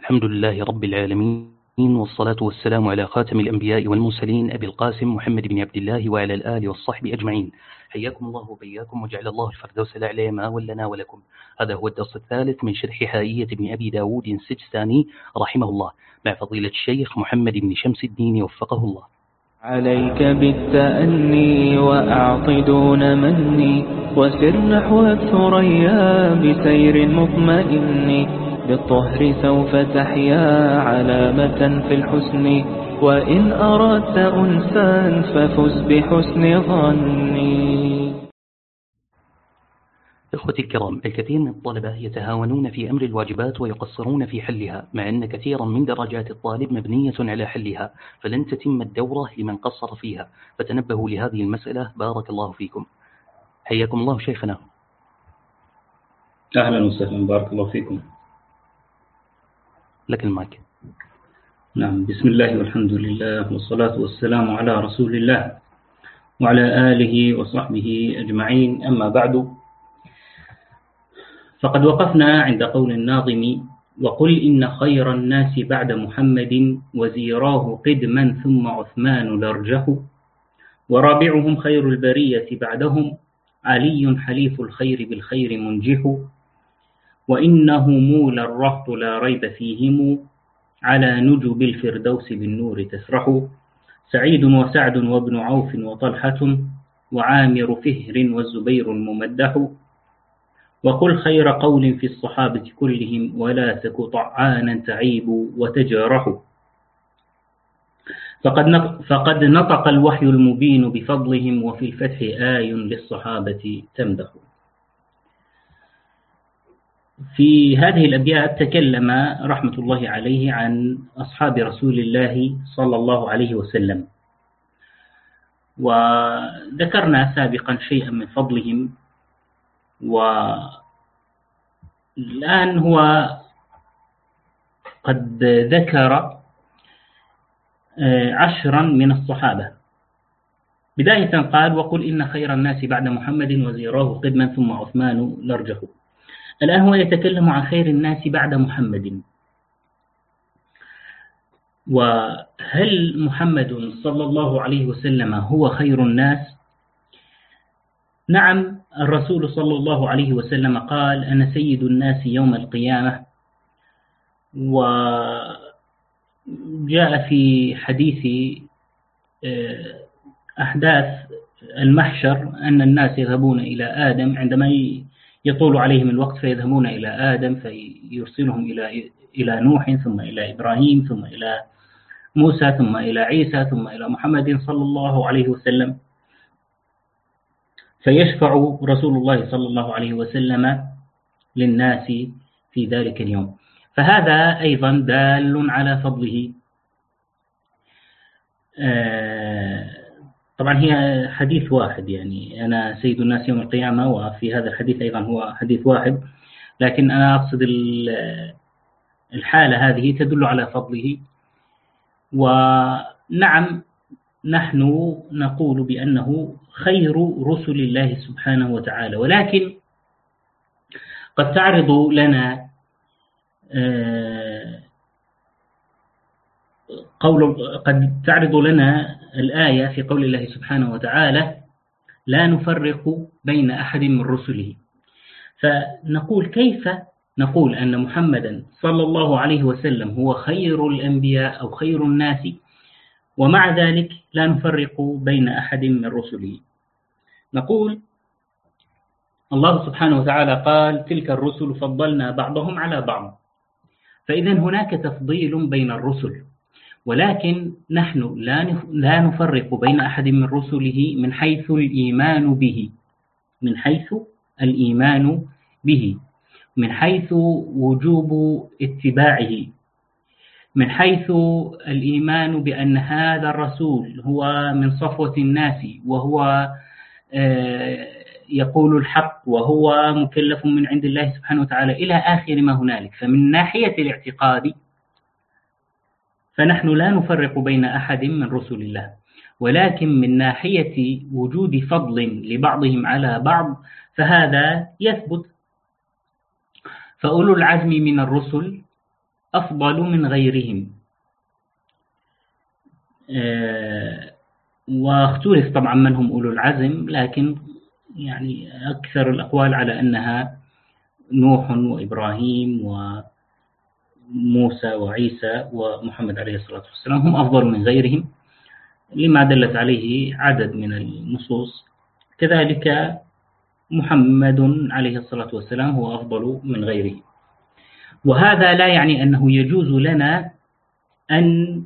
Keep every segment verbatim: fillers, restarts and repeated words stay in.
الحمد لله رب العالمين، والصلاة والسلام على خاتم الأنبياء والمرسلين أبي القاسم محمد بن عبد الله وعلى الآل والصحب أجمعين. حياكم الله وبياكم، وجعل الله الفردوس الأعلى ما ولنا ولكم. هذا هو الدرس الثالث من شرح حائية ابن أبي داود السجستاني رحمه الله، مع فضيلة الشيخ محمد بن شمس الدين وفقه الله. عليك بالتأني وأعط دون مني، وسر نحو الثريا بسير مطمئن، بالطهر سوف تحيا علامة في الحسن، وإن أردت أنسا ففز بحسن ظني. إخوتي الكرام، الكثير من الطلبة يتهاونون في أمر الواجبات ويقصرون في حلها، مع أن كثيرا من درجات الطالب مبنية على حلها، فلن تتم الدورة لمن قصر فيها، فتنبهوا لهذه المسألة. بارك الله فيكم. حياكم الله شيخنا. أهلا وسهلا، بارك الله فيكم. لك المايك. نعم، بسم الله والحمد لله والصلاة والسلام على رسول الله وعلى آله وصحبه أجمعين، أما بعد، فقد وقفنا عند قول الناظم: وقل إن خير الناس بعد محمد وزيراه قدما ثم عثمان لرجه، ورابعهم خير البرية بعدهم علي حليف الخير بالخير منجح، وإنه مولى الرهط لا ريب فيهم على نجب الفردوس بالنور تسرح، سعيد وسعد وابن عوف وطلحة وعامر فهر والزبير الممدح، وقل خير قول في الصحابة كلهم ولا تك طعانا تعيب وتجرح، فقد فقد نطق الوحي المبين بفضلهم وفي الفتح آي للصحابة تمدح. في هذه الأبيات تكلم رحمة الله عليه عن أصحاب رسول الله صلى الله عليه وسلم، وذكرنا سابقا شيئا من فضلهم، والآن هو قد ذكر عشرا من الصحابة. بداية قال: وقل إن خير الناس بعد محمد وزيراه قدما ثم عثمان لرجه. الآن هو يتكلم عن خير الناس بعد محمد، وهل محمد صلى الله عليه وسلم هو خير الناس؟ نعم، الرسول صلى الله عليه وسلم قال: أنا سيد الناس يوم القيامة، وجاء في حديث أحداث المحشر أن الناس يذهبون إلى آدم عندما يطول عليهم الوقت، فيذهبون إلى آدم فيرسلهم إلى إلى نوح، ثم إلى إبراهيم، ثم إلى موسى، ثم إلى عيسى، ثم إلى محمد صلى الله عليه وسلم، فيشفع رسول الله صلى الله عليه وسلم للناس في ذلك اليوم، فهذا أيضا دال على فضله. آه طبعا هي حديث واحد، يعني أنا سيد الناس يوم القيامة، وفي هذا الحديث أيضا هو حديث واحد، لكن أنا أقصد الحالة هذه تدل على فضله. ونعم، نحن نقول بأنه خير رسل الله سبحانه وتعالى، ولكن قد تعرض لنا قول قد تعرض لنا الآية في قول الله سبحانه وتعالى: لا نفرق بين أحد من رسله، فنقول كيف نقول أن محمدا صلى الله عليه وسلم هو خير الأنبياء أو خير الناس، ومع ذلك لا نفرق بين أحد من رسله؟ نقول الله سبحانه وتعالى قال: تلك الرسل فضلنا بعضهم على بعض، فإذا هناك تفضيل بين الرسل، ولكن نحن لا نفرق بين أحد من رسله من حيث الإيمان به، من حيث الإيمان به من حيث وجوب اتباعه، من حيث الإيمان بأن هذا الرسول هو من صفوة الناس، وهو يقول الحق، وهو مكلف من عند الله سبحانه وتعالى، إلى آخر ما هنالك. فمن ناحية الاعتقاد فنحن لا نفرق بين أحد من رسل الله، ولكن من ناحية وجود فضل لبعضهم على بعض فهذا يثبت. فأولو العزم من الرسل أفضل من غيرهم. واختلف طبعا من هم أولو العزم، لكن يعني أكثر الأقوال على أنها نوح وإبراهيم وموسى وعيسى ومحمد عليه الصلاة والسلام هم أفضل من غيرهم، لما دلت عليه عدد من النصوص. كذلك محمد عليه الصلاة والسلام هو أفضل من غيره. وهذا لا يعني أنه يجوز لنا أن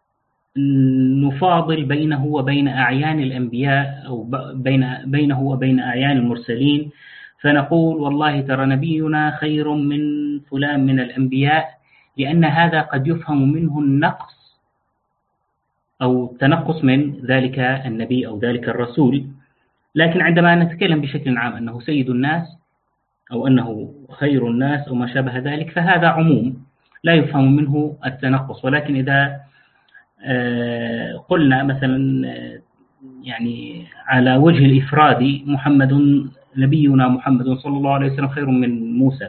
نفاضل بينه وبين أعيان الأنبياء أو بين بينه وبين أعيان المرسلين، فنقول والله ترى نبينا خير من فلان من الأنبياء، لأن هذا قد يفهم منه النقص أو تنقص من ذلك النبي أو ذلك الرسول. لكن عندما نتكلم بشكل عام أنه سيد الناس أو أنه خير الناس أو ما شابه ذلك، فهذا عموم لا يفهم منه التنقص. ولكن إذا قلنا مثلا يعني على وجه الإفراد محمد نبينا محمد صلى الله عليه وسلم خير من موسى،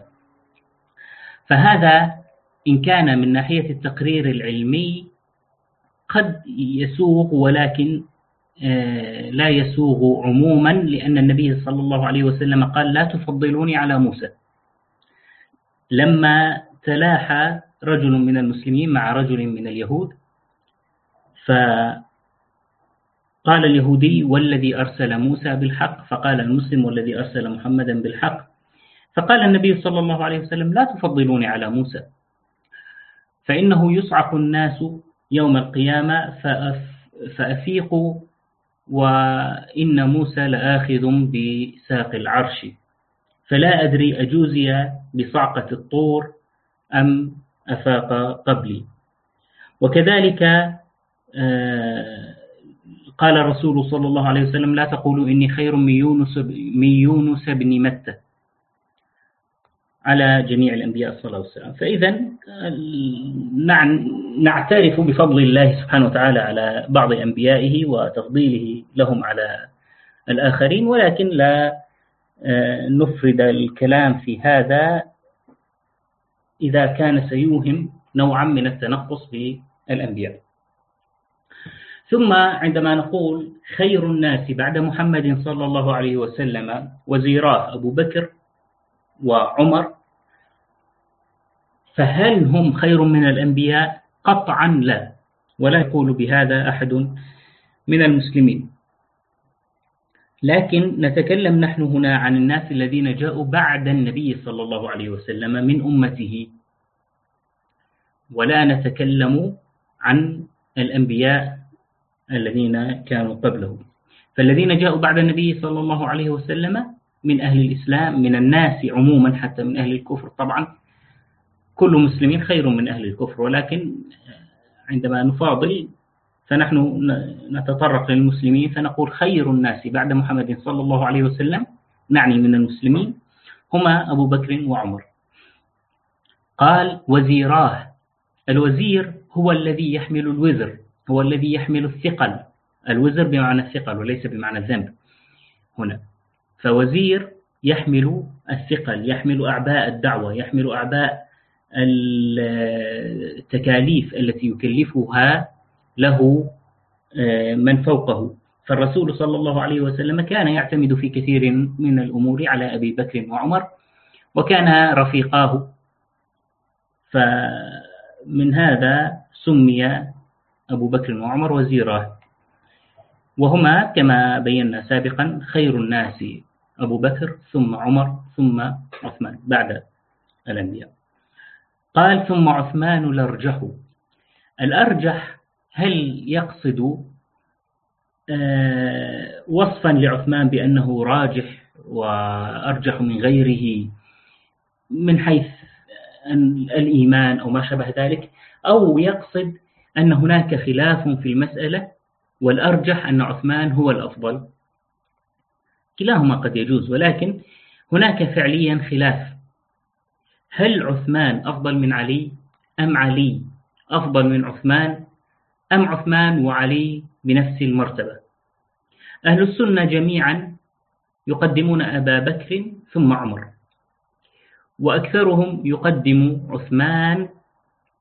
فهذا إن كان من ناحية التقرير العلمي قد يسوغ، ولكن لا يسوغ عموما، لأن النبي صلى الله عليه وسلم قال لا تفضلوني على موسى. لما تلاحى رجل من المسلمين مع رجل من اليهود، فقال اليهودي والذي أرسل موسى بالحق، فقال المسلم والذي أرسل محمدا بالحق، فقال النبي صلى الله عليه وسلم لا تفضلوني على موسى، فإنه يصعق الناس يوم القيامة فأفيقوا وإن موسى لآخذ بساق العرش، فلا أدري أجوزي بصعقة الطور أم أفاق قبلي. وكذلك قال الرسول صلى الله عليه وسلم لا تقولوا إني خير من يونس من يونس بن متى على جميع الأنبياء صلى الله عليه وسلم. فإذا نعترف بفضل الله سبحانه وتعالى على بعض أنبيائه وتفضيله لهم على الآخرين، ولكن لا نفرد الكلام في هذا إذا كان سيوهم نوعا من التنقص بالأنبياء. ثم عندما نقول خير الناس بعد محمد صلى الله عليه وسلم وزيراه أبو بكر وعمر، فهل هم خير من الأنبياء؟ قطعا لا، ولا يقول بهذا أحد من المسلمين. لكن نتكلم نحن هنا عن الناس الذين جاءوا بعد النبي صلى الله عليه وسلم من أمته، ولا نتكلم عن الأنبياء الذين كانوا قبله. فالذين جاءوا بعد النبي صلى الله عليه وسلم من أهل الإسلام، من الناس عموما، حتى من أهل الكفر طبعا، كل مسلمين خير من أهل الكفر، ولكن عندما نفاضل فنحن نتطرق للمسلمين فنقول خير الناس بعد محمد صلى الله عليه وسلم، نعني من المسلمين، هما أبو بكر وعمر. قال وزيراه، الوزير هو الذي يحمل الوزر، هو الذي يحمل الثقل، الوزر بمعنى الثقل وليس بمعنى الذنب هنا. فوزير يحمل الثقل، يحمل أعباء الدعوة، يحمل أعباء التكاليف التي يكلفها له من فوقه. فالرسول صلى الله عليه وسلم كان يعتمد في كثير من الأمور على أبي بكر وعمر، وكان رفيقاه، فمن هذا سمي أبو بكر وعمر وزيراه، وهما كما بينا سابقا خير الناس أبو بكر ثم عمر ثم عثمان بعد الأنبياء. قال ثم عثمان الأرجح. الأرجح هل يقصد وصفا لعثمان بأنه راجح وأرجح من غيره من حيث الإيمان أو ما شابه ذلك، أو يقصد أن هناك خلاف في المسألة والأرجح أن عثمان هو الأفضل؟ كلاهما قد يجوز، ولكن هناك فعليا خلاف. هل عثمان أفضل من علي أم علي أفضل من عثمان أم عثمان وعلي بنفس المرتبة؟ أهل السنة جميعا يقدمون أبا بكر ثم عمر، وأكثرهم يقدم عثمان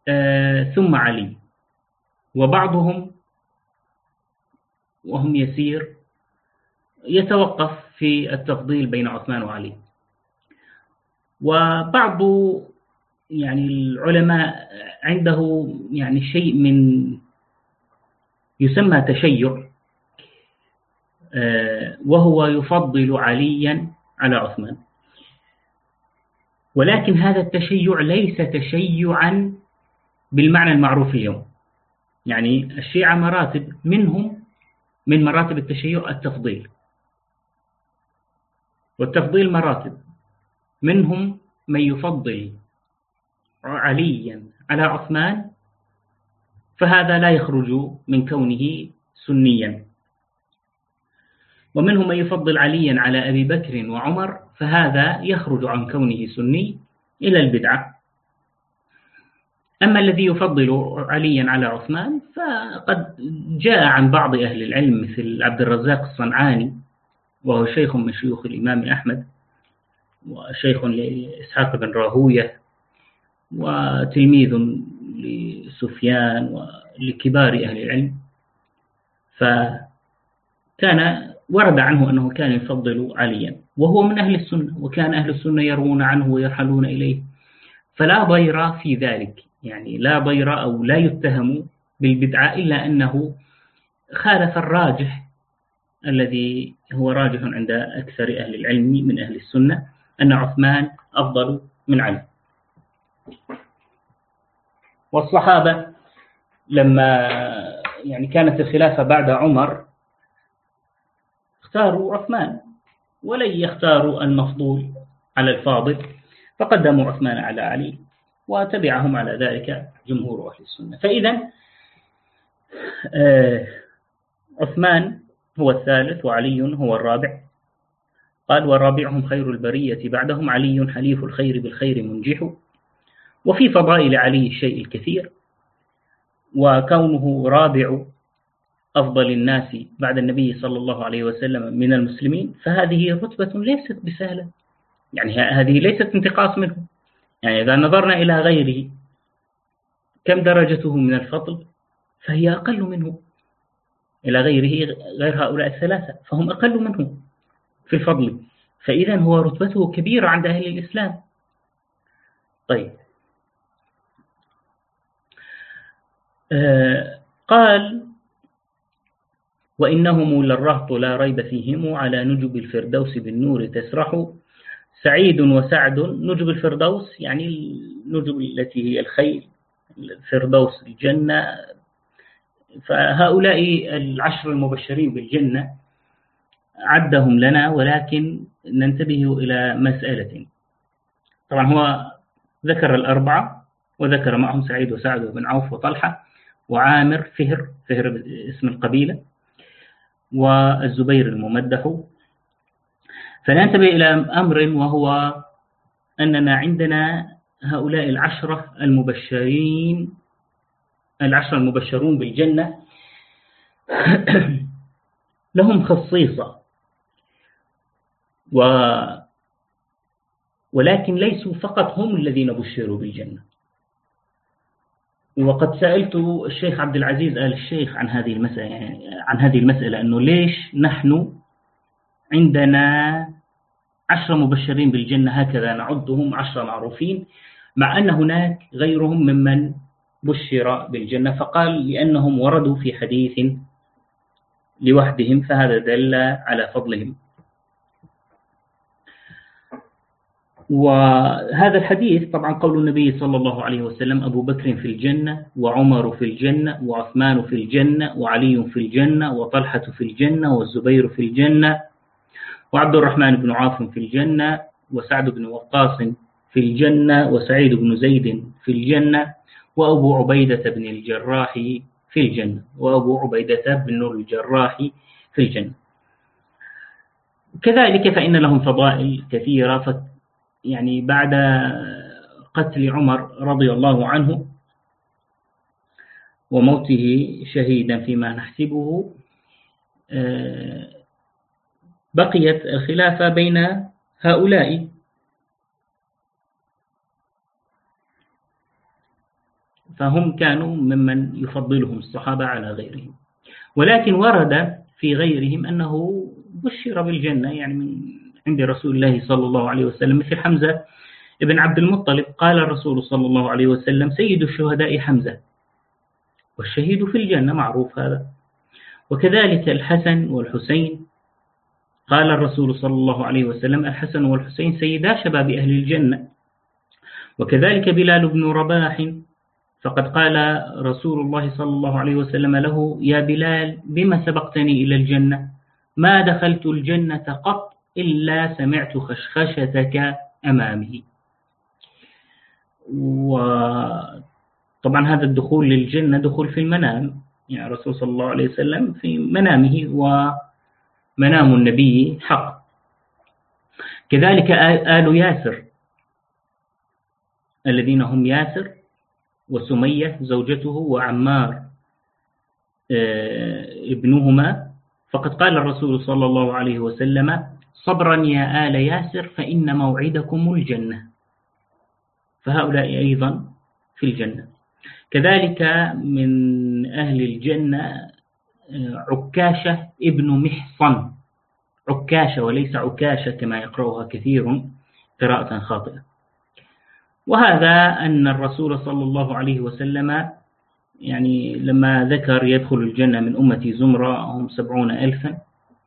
ثم علي، وبعضهم وهم يسير يتوقف في التفضيل بين عثمان وعلي. وبعض يعني العلماء عنده يعني شيء من يسمى تشيع، وهو يفضل عليا على عثمان، ولكن هذا التشيع ليس تشيعا بالمعنى المعروف اليوم. يعني الشيعة مراتب، منهم من مراتب التشيع التفضيل، والتفضيل مراتب، منهم من يفضل عليا على عثمان، فهذا لا يخرج من كونه سنيا، ومنهم من يفضل عليا على أبي بكر وعمر، فهذا يخرج عن كونه سني إلى البدعة. أما الذي يفضل عليا على عثمان فقد جاء عن بعض أهل العلم مثل عبد الرزاق الصنعاني، وهو شيخ من شيوخ الإمام أحمد وشيخ لإسحاق بن راهوية وتلميذ لسفيان ولكبار أهل العلم، فكان ورد عنه أنه كان يفضل عليا، وهو من أهل السنة، وكان أهل السنة يروون عنه ويرحلون إليه، فلا ضير في ذلك. يعني لا ضير أو لا يتهم بالبدعة، إلا أنه خالف الراجح الذي هو راجح عند أكثر أهل العلم من أهل السنة، أن عثمان أفضل من علي. والصحابة لما يعني كانت الخلافة بعد عمر اختاروا عثمان، ولن يختاروا المفضول على الفاضل، فقدموا عثمان على علي، وتبعهم على ذلك جمهور أهل السنة. فإذا آه عثمان هو الثالث وعلي هو الرابع. قال: ورابعهم خير البرية بعدهم علي حليف الخير بالخير منجح. وفي فضائل علي الشيء الكثير، وكونه رابع أفضل الناس بعد النبي صلى الله عليه وسلم من المسلمين، فهذه رتبة ليست بسهلة، يعني هذه ليست انتقاص منه. يعني إذا نظرنا إلى غيره كم درجته من الفضل، فهي أقل منه. إلى غيره غير هؤلاء الثلاثة فهم أقل منه في الفضل، فإذا هو رتبته كبيرة عند أهل الإسلام. طيب، آه قال: وإنهم للرهط لا ريب فيهم على نجب الفردوس بالنور تسرح. سعيد وسعد، نجب الفردوس يعني النجب التي هي الخيل، الفردوس الجنة. فهؤلاء العشر المبشرين بالجنة عدهم لنا، ولكن ننتبه إلى مسألة. طبعا هو ذكر الأربعة، وذكر معهم سعيد وسعد وبن عوف وطلحة وعامر فهر فهر اسم القبيلة، والزبير الممدح. فننتبه إلى أمر، وهو أننا عندنا هؤلاء العشرة المبشرين العشرة المبشرون بالجنة لهم خصيصة، و ولكن ليسوا فقط هم الذين بشروا بالجنة. وقد سألت الشيخ عبد العزيز آل الشيخ عن هذه المسألة، يعني عن هذه المسألة أنه ليش نحن عندنا عشرة مبشرين بالجنة هكذا نعدهم عشرة معروفين، مع أن هناك غيرهم ممن بشر بالجنة. فقال: لأنهم وردوا في حديث لوحدهم، فهذا دل على فضلهم. وهذا الحديث طبعا قول النبي صلى الله عليه وسلم: أبو بكر في الجنة، وعمر في الجنة، وعثمان في الجنة، وعلي في الجنة، وطلحة في الجنة، والزبير في الجنة، وعبد الرحمن بن عوف في الجنة، وسعد بن وقاص في الجنة، وسعيد بن زيد في الجنة، وأبو عبيدة بن الجراح في الجنة وأبو عبيدة بن الجراح في الجنة. كذلك فإن لهم فضائل كثيرة. ف يعني بعد قتل عمر رضي الله عنه وموته شهيدا فيما نحسبه، بقيت الخلافة بين هؤلاء. فهم كانوا ممن يفضلهم الصحابة على غيرهم. ولكن ورد في غيرهم أنه بشر بالجنة يعني من عند رسول الله صلى الله عليه وسلم، مثل حمزة ابن عبد المطلب قال الرسول صلى الله عليه وسلم: سيد الشهداء حمزة والشهيد في الجنة، معروف هذا. وكذلك الحسن والحسين قال الرسول صلى الله عليه وسلم: الحسن والحسين سيدا شباب أهل الجنة. وكذلك بلال بن رباح فقد قال رسول الله صلى الله عليه وسلم له: يا بلال بما سبقتني إلى الجنة؟ ما دخلت الجنة قط إلا سمعت خشخشتك أمامه. وطبعا هذا الدخول للجنة دخول في المنام، يعني الرسول صلى الله عليه وسلم في منامه، ومنام النبي حق. كذلك آل ياسر الذين هم ياسر وسمية زوجته وعمار ابنهما، فقد قال الرسول صلى الله عليه وسلم: صبرا يا آل ياسر فإن موعدكم الجنة. فهؤلاء أيضا في الجنة. كذلك من أهل الجنة عكاشة ابن محصن، عكاشة وليس عكاشة كما يقرأها كثير قراءة خاطئة. وهذا أن الرسول صلى الله عليه وسلم يعني لما ذكر يدخل الجنة من أمتي زمرة هم سبعون ألفا،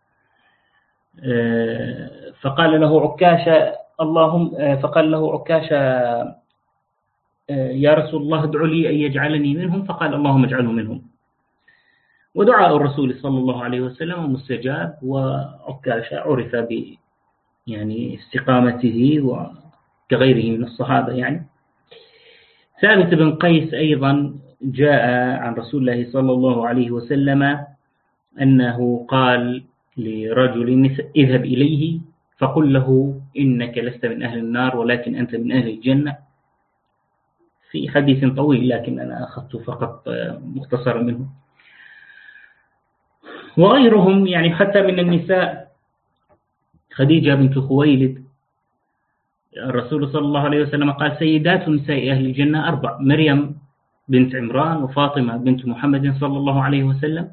فقال له عكاشة اللهم فقال له عكاشة: يا رسول الله ادعو لي أن يجعلني منهم، فقال: اللهم اجعله منهم. ودعاء الرسول صلى الله عليه وسلم مستجاب، وعكاشة عرف ب يعني استقامته وكغيره من الصحابة. يعني ثابت بن قيس أيضا جاء عن رسول الله صلى الله عليه وسلم أنه قال لرجل: اذهب إليه فقل له إنك لست من أهل النار ولكن أنت من أهل الجنة، في حديث طويل لكن أنا أخذت فقط مختصرا منه. وغيرهم يعني حتى من النساء، خديجة بنت خويلد الرسول صلى الله عليه وسلم قال: سيدات نساء أهل الجنة أربع: مريم بنت عمران، وفاطمة بنت محمد صلى الله عليه وسلم،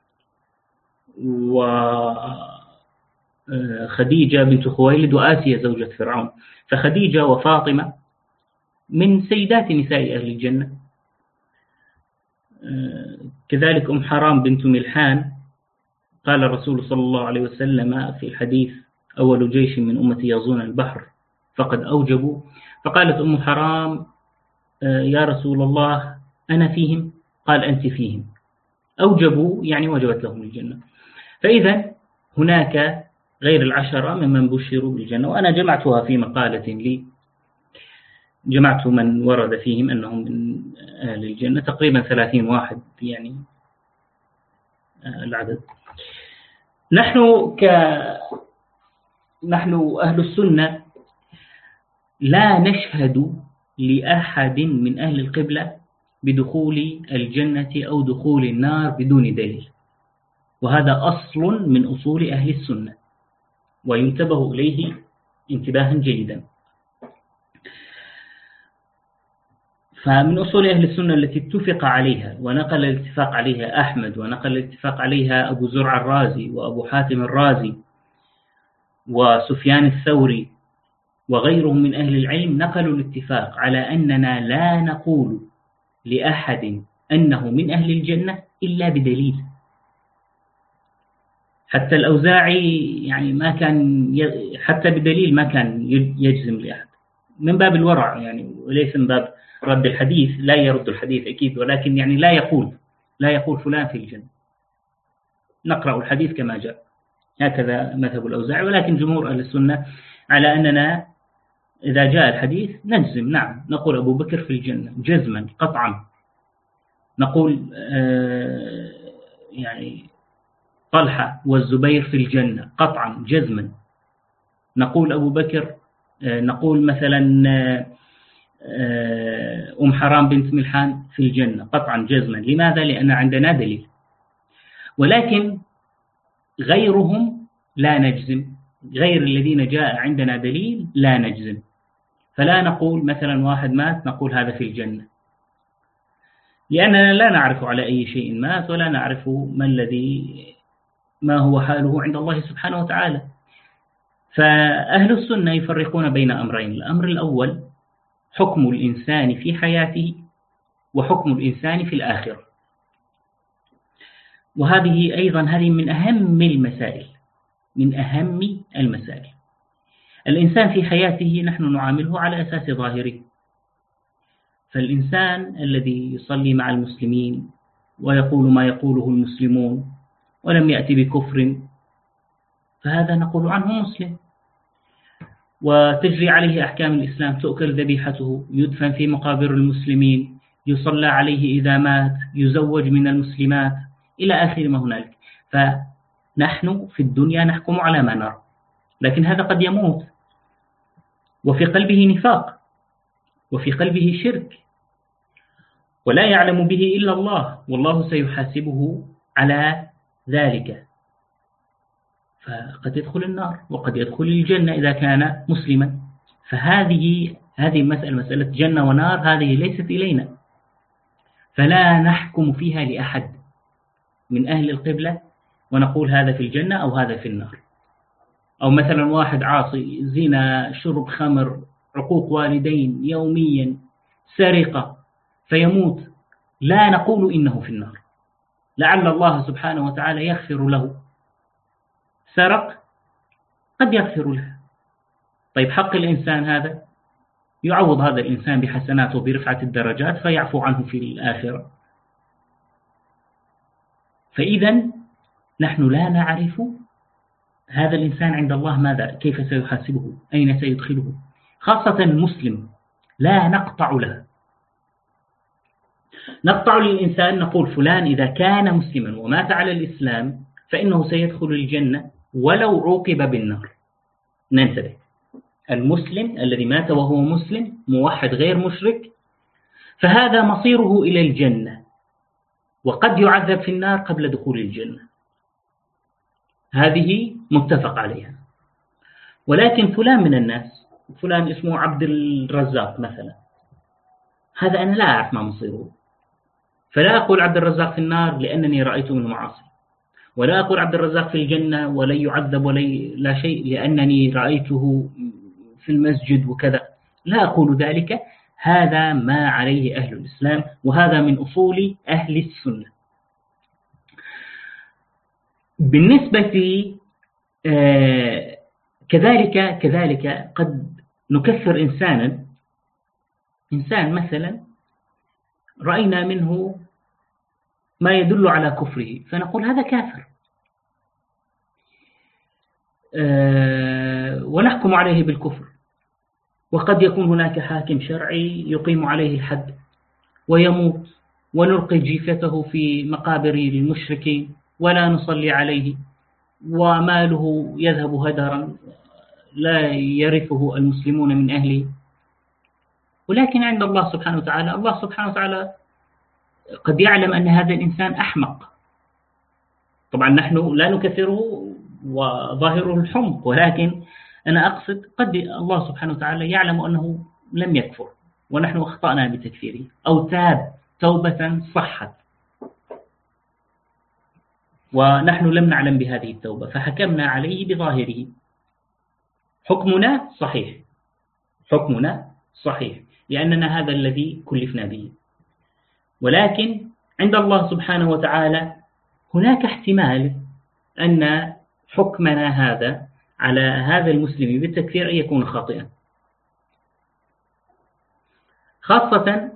وخديجة بنت خويلد، وآسيا زوجة فرعون. فخديجة وفاطمة من سيدات نساء أهل الجنة. كذلك أم حرام بنت ملحان قال الرسول صلى الله عليه وسلم في الحديث: أول جيش من أمتي يغزون البحر فقد أوجبوا. فقالت أم حرام: يا رسول الله أنا فيهم؟ قال: أنت فيهم. أوجبوا يعني وجبت لهم الجنة. فإذا هناك غير العشرة ممن بشروا بالجنة، وأنا جمعتها في مقالة لي، جمعت من ورد فيهم أنهم من أهل الجنة، تقريبا ثلاثين واحد يعني العدد. نحن ك نحن أهل السنة لا نشهد لأحد من أهل القبلة بدخول الجنة أو دخول النار بدون دليل، وهذا أصل من أصول أهل السنة وينتبه إليه انتباها جيدا. فمن أصول أهل السنة التي اتفق عليها ونقل الاتفاق عليها أحمد، ونقل الاتفاق عليها أبو زرع الرازي وأبو حاتم الرازي وسفيان الثوري وغيرهم من أهل العلم، نقلوا الاتفاق على أننا لا نقول لأحد أنه من أهل الجنة إلا بدليل. حتى الأوزاعي يعني ما كان ي... حتى بدليل ما كان يجزم لأحد، من باب الورع يعني، وليس من باب رد الحديث، لا يرد الحديث أكيد، ولكن يعني لا يقول لا يقول فلان في الجنة، نقرأ الحديث كما جاء، هكذا مذهب الأوزاعي. ولكن جمهور أهل السنة على أننا إذا جاء الحديث نجزم، نعم نقول أبو بكر في الجنة جزما قطعا، نقول آه يعني طلحة والزبير في الجنة قطعا جزما، نقول أبو بكر آه نقول مثلا آه أم حرام بنت ملحان في الجنة قطعا جزما. لماذا؟ لأن عندنا دليل. ولكن غيرهم لا نجزم، غير الذين جاء عندنا دليل لا نجزم. فلا نقول مثلا واحد مات نقول هذا في الجنة، لأننا لا نعرف على أي شيء مات، ولا نعرف ما الذي ما هو حاله عند الله سبحانه وتعالى. فأهل السنة يفرقون بين أمرين: الأمر الأول حكم الإنسان في حياته، وحكم الإنسان في الآخرة. وهذه أيضا هذه من أهم المسائل من أهم المسائل. الإنسان في حياته نحن نعامله على أساس ظاهره، فالإنسان الذي يصلي مع المسلمين ويقول ما يقوله المسلمون ولم يأتي بكفر، فهذا نقول عنه مسلم، وتجري عليه أحكام الإسلام، تؤكل ذبيحته، يدفن في مقابر المسلمين، يصلى عليه إذا مات، يزوج من المسلمات، إلى آخر ما هنالك. فنحن في الدنيا نحكم على ما نرى، لكن هذا قد يموت وفي قلبه نفاق، وفي قلبه شرك، ولا يعلم به إلا الله، والله سيحاسبه على ذلك، فقد يدخل النار وقد يدخل الجنة إذا كان مسلما. فهذه هذه المسألة، مسألة جنة ونار، هذه ليست إلينا، فلا نحكم فيها لأحد من أهل القبلة ونقول هذا في الجنة أو هذا في النار. أو مثلا واحد عاصي، زنا، شرب خمر، عقوق والدين يوميا، سرقة، فيموت، لا نقول إنه في النار، لعل الله سبحانه وتعالى يغفر له. سرق قد يغفر له. طيب حق الإنسان هذا يعوض هذا الإنسان بحسناته برفعة الدرجات فيعفو عنه في الآخرة. فإذا نحن لا نعرف هذا الإنسان عند الله ماذا، كيف سيحاسبه، أين سيدخله، خاصة المسلم لا نقطع له. نقطع للإنسان، نقول فلان إذا كان مسلما ومات على الإسلام فإنه سيدخل الجنة ولو عوقب بالنار. ننتبه، المسلم الذي مات وهو مسلم موحد غير مشرك، فهذا مصيره إلى الجنة، وقد يعذب في النار قبل دخول الجنة، هذه متفق عليها. ولكن فلان من الناس، فلان اسمه عبد الرزاق مثلا، هذا أنا لا أعرف ما مصيره، فلا أقول عبد الرزاق في النار لأنني رأيته من معاصي، ولا أقول عبد الرزاق في الجنة ولا يعذب ولا لا شيء لأنني رأيته في المسجد وكذا، لا أقول ذلك. هذا ما عليه أهل الإسلام، وهذا من أصول أهل السنة. بالنسبة آه كذلك كذلك قد نكفر إنسانا، إنسان مثلا رأينا منه ما يدل على كفره فنقول هذا كافر، آه ونحكم عليه بالكفر، وقد يكون هناك حاكم شرعي يقيم عليه الحد ويموت، ونلقي جيفته في مقابر المشركين ولا نصلي عليه، وماله يذهب هدرا لا يرثه المسلمون من أهله. ولكن عند الله سبحانه وتعالى، الله سبحانه وتعالى قد يعلم أن هذا الإنسان أحمق. طبعا نحن لا نكثره وظاهره الحمق، ولكن أنا أقصد قد الله سبحانه وتعالى يعلم أنه لم يكفر ونحن أخطأنا بتكفيره، أو تاب توبة صحت ونحن لم نعلم بهذه التوبة فحكمنا عليه بظاهره. حكمنا صحيح، حكمنا صحيح لأننا هذا الذي كلفنا به. ولكن عند الله سبحانه وتعالى هناك احتمال أن حكمنا هذا على هذا المسلم بالتكفير أن يكون خاطئا، خاصة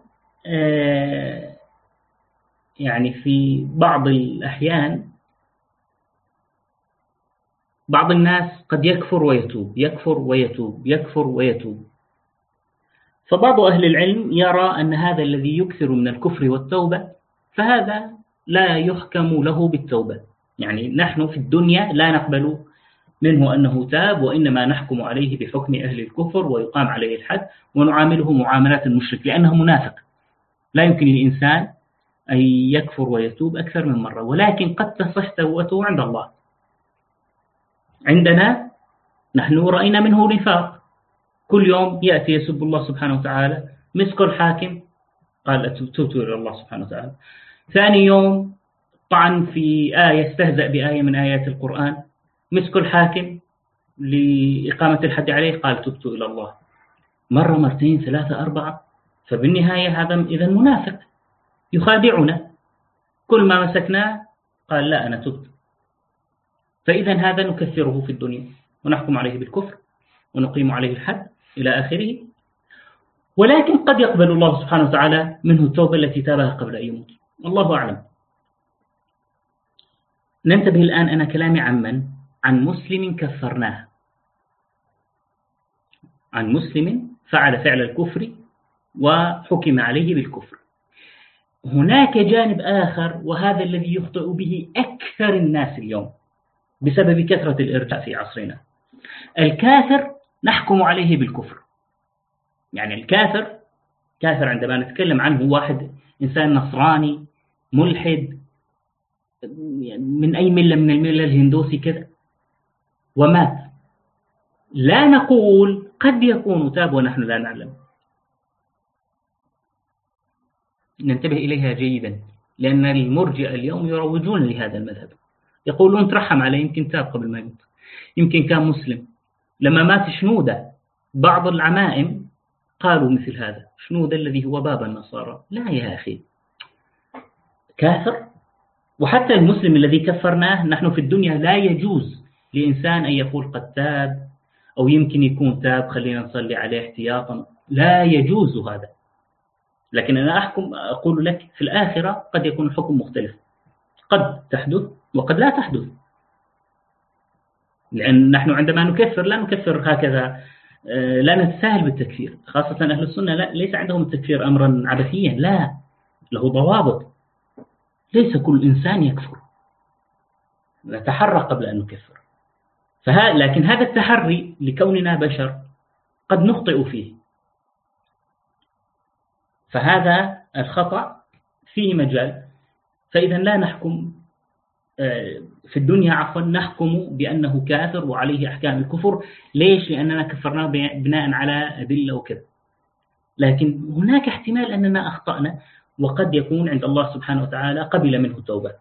يعني في بعض الأحيان بعض الناس قد يكفر ويتوب، يكفر ويتوب، يكفر ويتوب. فبعض أهل العلم يرى أن هذا الذي يكثر من الكفر والتوبة فهذا لا يحكم له بالتوبة، يعني نحن في الدنيا لا نقبل منه أنه تاب، وإنما نحكم عليه بحكم أهل الكفر ويقام عليه الحد ونعامله معاملات المشرك لأنه منافق. لا يمكن للإنسان أن يكفر ويتوب أكثر من مرة، ولكن قد تصح توبته عند الله. عندنا نحن رأينا منه نفاق، كل يوم يأتي يسب الله سبحانه وتعالى، مسك الحاكم قال تبت إلى الله سبحانه وتعالى. ثاني يوم طعن في آية، استهزأ بآية من آيات القرآن، مسكوا الحاكم لإقامة الحد عليه، قال تبت إلى الله. مرة مرتين ثلاثة أربعة، فبالنهاية هذا إذا منافق يخادعنا. كل ما مسكناه قال لا أنا تبت. فإذا هذا نكفره في الدنيا ونحكم عليه بالكفر ونقيم عليه الحد إلى آخره. ولكن قد يقبل الله سبحانه وتعالى منه التوبة التي تابها قبل أن يموت، الله أعلم. ننتبه الآن، أنا كلامي عن من؟ عن مسلم كفرناه، عن مسلم فعل فعل الكفر وحكم عليه بالكفر. هناك جانب آخر، وهذا الذي يخطئ به أكثر الناس اليوم بسبب كثرة الإرجاء في عصرنا. الكافر نحكم عليه بالكفر، يعني الكافر كافر عندما نتكلم عنه واحد إنسان نصراني ملحد من أي ملة من الملة الهندوسي كذا ومات، لا نقول قد يكون تاب ونحن لا نعلم. ننتبه إليها جيدا، لأن المرجئة اليوم يروجون لهذا المذهب، يقولون ترحم عليه يمكن تاب قبل ما يموت، يمكن كان مسلم لما مات شنودة. بعض العمائم قالوا مثل هذا، شنودة الذي هو باب النصارى. لا يا أخي، كافر. وحتى المسلم الذي كفرناه نحن في الدنيا لا يجوز لإنسان أن يقول قد تاب أو يمكن يكون تاب خلينا نصلي عليه احتياطا، لا يجوز هذا. لكن أنا أحكم أقول لك في الآخرة قد يكون الحكم مختلف، قد تحدث وقد لا تحدث. لأن نحن عندما نكفر لا نكفر هكذا، لا نتساهل بالتكفير، خاصة أهل السنة لا ليس عندهم التكفير أمرا عبثيا، لا، له ضوابط. ليس كل إنسان يكفر، نتحرى قبل أن نكفر. فها لكن هذا التحري لكوننا بشر قد نخطئ فيه، فهذا الخطأ فيه مجال. فإذا لا نحكم في الدنيا عفوا نحكم بأنه كافر وعليه أحكام الكفر. ليش؟ لأننا كفرناه بناء على أدلة وكذا. لكن هناك احتمال أننا أخطأنا، وقد يكون عند الله سبحانه وتعالى قبل منه التوبة،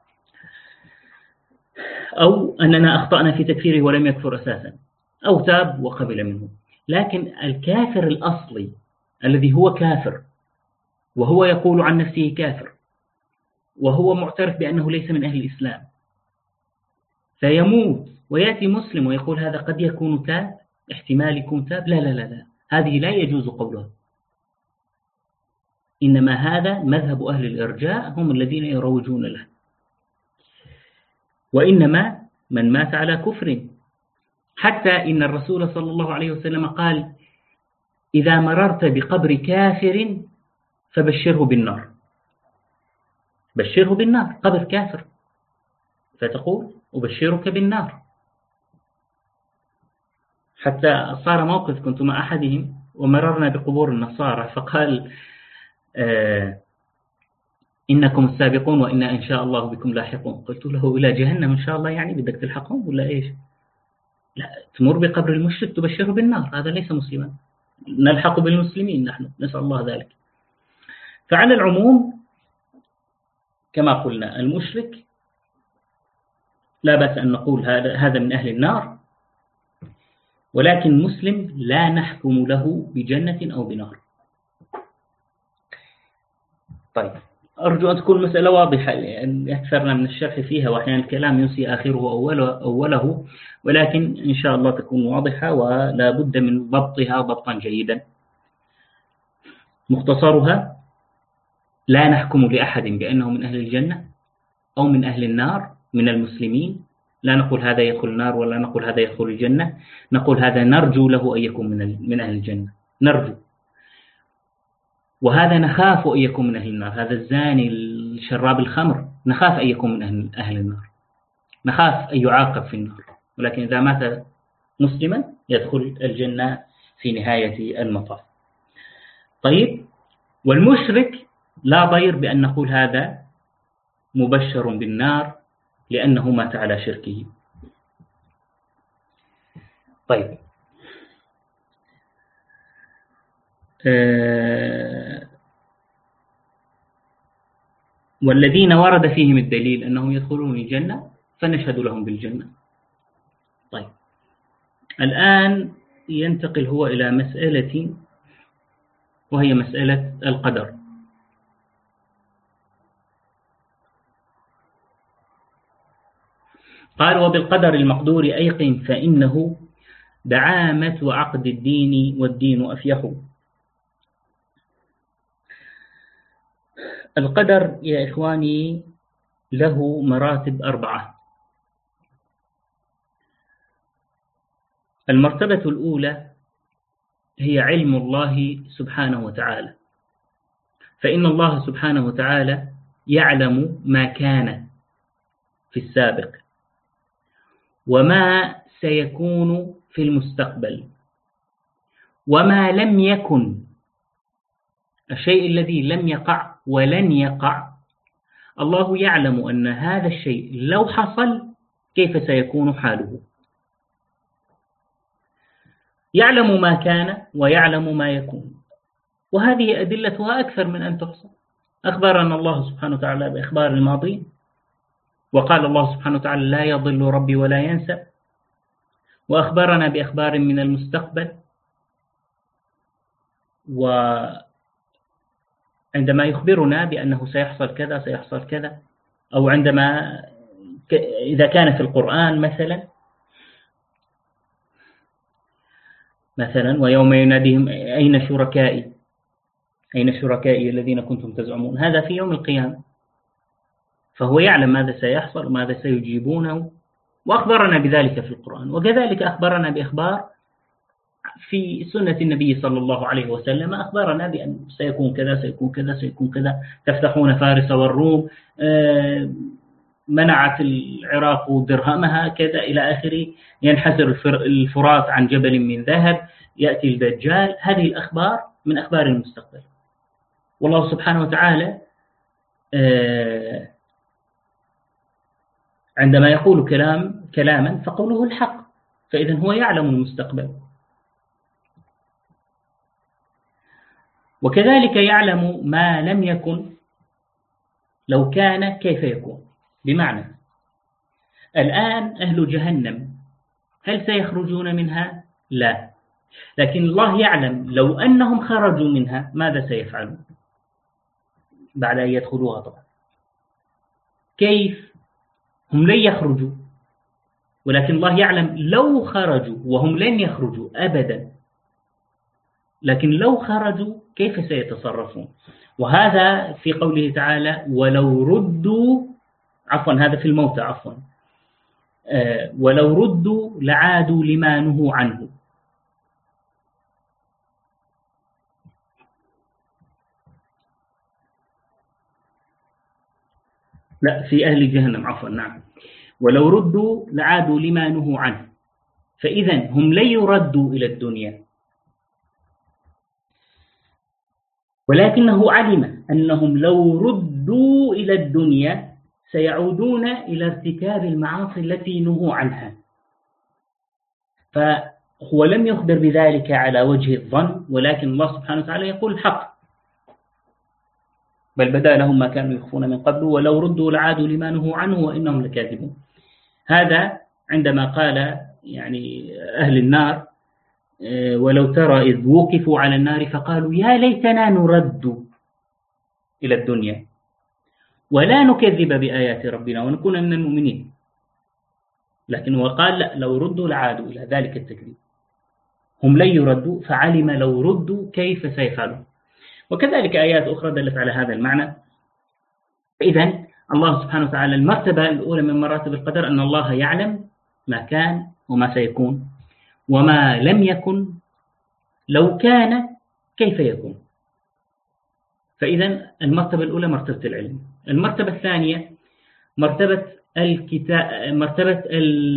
أو أننا أخطأنا في تكفيره ولم يكفر أساسا، أو تاب وقبل منه. لكن الكافر الأصلي الذي هو كافر وهو يقول عن نفسه كافر وهو معترف بأنه ليس من أهل الإسلام، فيموت ويأتي مسلم ويقول هذا قد يكون تاب، احتمال يكون تاب، لا لا لا لا، هذه لا يجوز قولها. إنما هذا مذهب أهل الإرجاء، هم الذين يروجون له. وإنما من مات على كفر، حتى إن الرسول صلى الله عليه وسلم قال إذا مررت بقبر كافر فبشره بالنار، بشره بالنار، قبر كافر، فتقول أبشرك بالنار. حتى صار موقف، كنت مع أحدهم ومررنا بقبور النصارى فقال آه إنكم السابقون وإنا إن شاء الله بكم لاحقون. قلت له إلى جهنم إن شاء الله، يعني بدك تلحقهم ولا إيش؟ لا، تمر بقبر المشرك تبشره بالنار، هذا ليس مسلما، نلحق بالمسلمين نحن، نسأل الله ذلك. فعلى العموم كما قلنا المشرك لا بأس أن نقول هذا هذا من أهل النار، ولكن مسلم لا نحكم له بجنة أو بنار. طيب، أرجو أن تكون المسألة واضحة، لأن أكثرنا من الشرح فيها وأحيانا الكلام ينسي آخره أوله, أوله ولكن إن شاء الله تكون واضحة ولا بد من ضبطها ضبطا جيدا. مختصرها: لا نحكم لأحد بأنه من أهل الجنة أو من أهل النار من المسلمين، لا نقول هذا يدخل النار ولا نقول هذا يدخل الجنة، نقول هذا نرجو له أن يكون من أهل الجنة، نرجو، وهذا نخاف أن يكون من أهل النار. هذا الزاني الشراب الخمر نخاف أن يكون من أهل النار، نخاف أن يعاقب في النار، ولكن إذا مات مسلما يدخل الجنة في نهاية المطاف. طيب، والمشرك لا ضير بأن نقول هذا مبشر بالنار لأنه مات على شركه. طيب، والذين ورد فيهم الدليل أنهم يدخلون الجنة فنشهد لهم بالجنة. طيب الآن ينتقل هو إلى مسألة وهي مسألة القدر. قال وبالقدر المقدور أيقن فإنه دعامة عقد الدين والدين أفيح. القدر يا إخواني له مراتب أربعة. المرتبة الأولى هي علم الله سبحانه وتعالى، فإن الله سبحانه وتعالى يعلم ما كان في السابق وما سيكون في المستقبل وما لم يكن، الشيء الذي لم يقع ولن يقع الله يعلم أن هذا الشيء لو حصل كيف سيكون حاله. يعلم ما كان ويعلم ما يكون، وهذه أدلتها أكثر من أن تحصى. أخبرنا الله سبحانه وتعالى بإخبار الماضي، وقال الله سبحانه وتعالى لا يضل ربي ولا ينسى، وأخبرنا بأخبار من المستقبل، وعندما يخبرنا بأنه سيحصل كذا سيحصل كذا، أو عندما إذا كان في القرآن مثلا مثلا ويوم يناديهم أين شركائي أين شركائي الذين كنتم تزعمون، هذا في يوم القيامة، فهو يعلم ماذا سيحصل وماذا سيجيبونه، وأخبرنا بذلك في القرآن. وكذلك أخبرنا بإخبار في سنة النبي صلى الله عليه وسلم، أخبرنا بأن سيكون كذا سيكون كذا سيكون كذا، تفتحون فارس والروم، منعت العراق درهمها كذا إلى آخره، ينحسر الفرات عن جبل من ذهب، يأتي الدجال. هذه الأخبار من أخبار المستقبل. والله سبحانه وتعالى عندما يقول كلام كلاما فقوله الحق، فإذا هو يعلم المستقبل. وكذلك يعلم ما لم يكن لو كان كيف يكون. بمعنى الآن أهل جهنم هل سيخرجون منها؟ لا، لكن الله يعلم لو أنهم خرجوا منها ماذا سيفعلون بعد أن يدخلوها. طبعا كيف؟ هم لن يخرجوا، ولكن الله يعلم لو خرجوا، وهم لن يخرجوا أبدا، لكن لو خرجوا كيف سيتصرفون. وهذا في قوله تعالى ولو ردوا، عفوا هذا في الموتى، عفوا آه ولو ردوا لعادوا لما نهوا عنه. لا، في أهل جهنم، عفوا نعم، ولو ردوا لعادوا لما نهوا عنه. فإذا هم لن يردوا إلى الدنيا، ولكنه علم أنهم لو ردوا إلى الدنيا سيعودون إلى ارتكاب المعاصي التي نهوا عنها، فهو لم يخبر بذلك على وجه الظن، ولكن الله سبحانه وتعالى يقول الحق، بل بدا لهم ما كانوا يخفون من قبل ولو ردوا لعادوا لما نهوا عنه وإنهم لكاذبون. هذا عندما قال يعني أهل النار ولو ترى إذ وقفوا على النار فقالوا يا ليتنا نرد إلى الدنيا ولا نكذب بآيات ربنا ونكون من المؤمنين، لكن وقال لا، لو ردوا لعادوا إلى ذلك التكذيب. هم لن يردوا، فعلم لو ردوا كيف سيفعلون. وكذلك آيات أخرى دلت على هذا المعنى. إذن الله سبحانه وتعالى المرتبة الأولى من مراتب القدر أن الله يعلم ما كان وما سيكون وما لم يكن لو كان كيف يكون. فإذا المرتبة الأولى مرتبة العلم. المرتبة الثانية مرتبة الكتاب مرتبة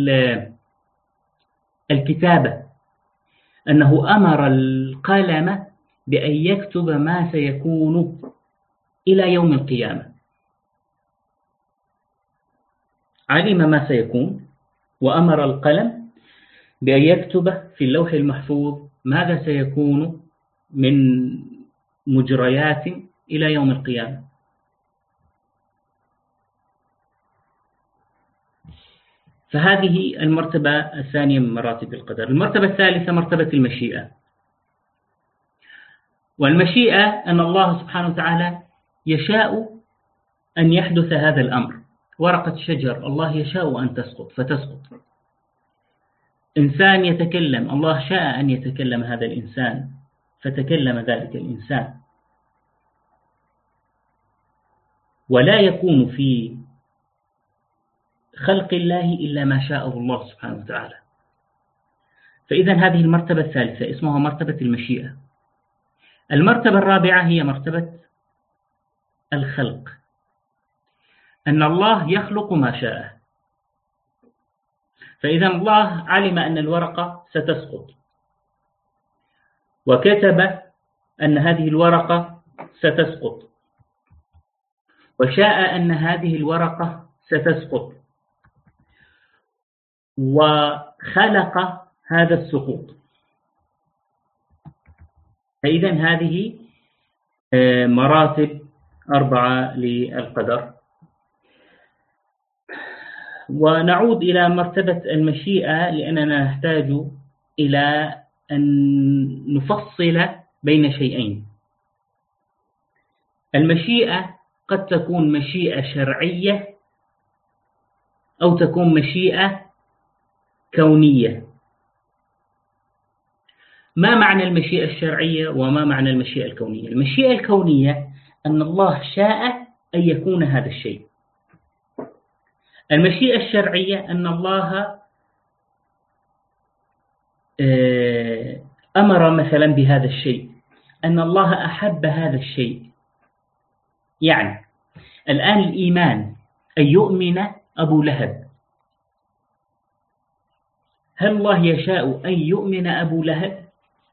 الكتابة، أنه أمر القلم بأن يكتب ما سيكون إلى يوم القيامة. علم ما سيكون وأمر القلم بأن يكتب في اللوح المحفوظ ماذا سيكون من مجريات إلى يوم القيامة. فهذه المرتبة الثانية من مراتب القدر. المرتبة الثالثة مرتبة المشيئة. والمشيئة أن الله سبحانه وتعالى يشاء أن يحدث هذا الأمر. ورقة شجر الله يشاء أن تسقط فتسقط. إنسان يتكلم الله شاء أن يتكلم هذا الإنسان فتكلم ذلك الإنسان. ولا يكون في خلق الله إلا ما شاء الله سبحانه وتعالى. فإذا هذه المرتبة الثالثة اسمها مرتبة المشيئة. المرتبة الرابعة هي مرتبة الخلق، أن الله يخلق ما شاء. فإذا الله علم أن الورقة ستسقط وكتب أن هذه الورقة ستسقط وشاء أن هذه الورقة ستسقط وخلق هذا السقوط. فإذا هذه مراتب أربعة للقدر. ونعود إلى مرتبة المشيئة لأننا نحتاج إلى أن نفصل بين شيئين. المشيئة قد تكون مشيئة شرعية أو تكون مشيئة كونية. ما معنى المشيئة الشرعية وما معنى المشيئة الكونية؟ المشيئة الكونية أن الله شاء أن يكون هذا الشيء. المشيئة الشرعية أن الله أمر مثلا بهذا الشيء، أن الله أحب هذا الشيء. يعني الآن الإيمان أن يؤمن أبو لهب، هل الله يشاء أن يؤمن أبو لهب؟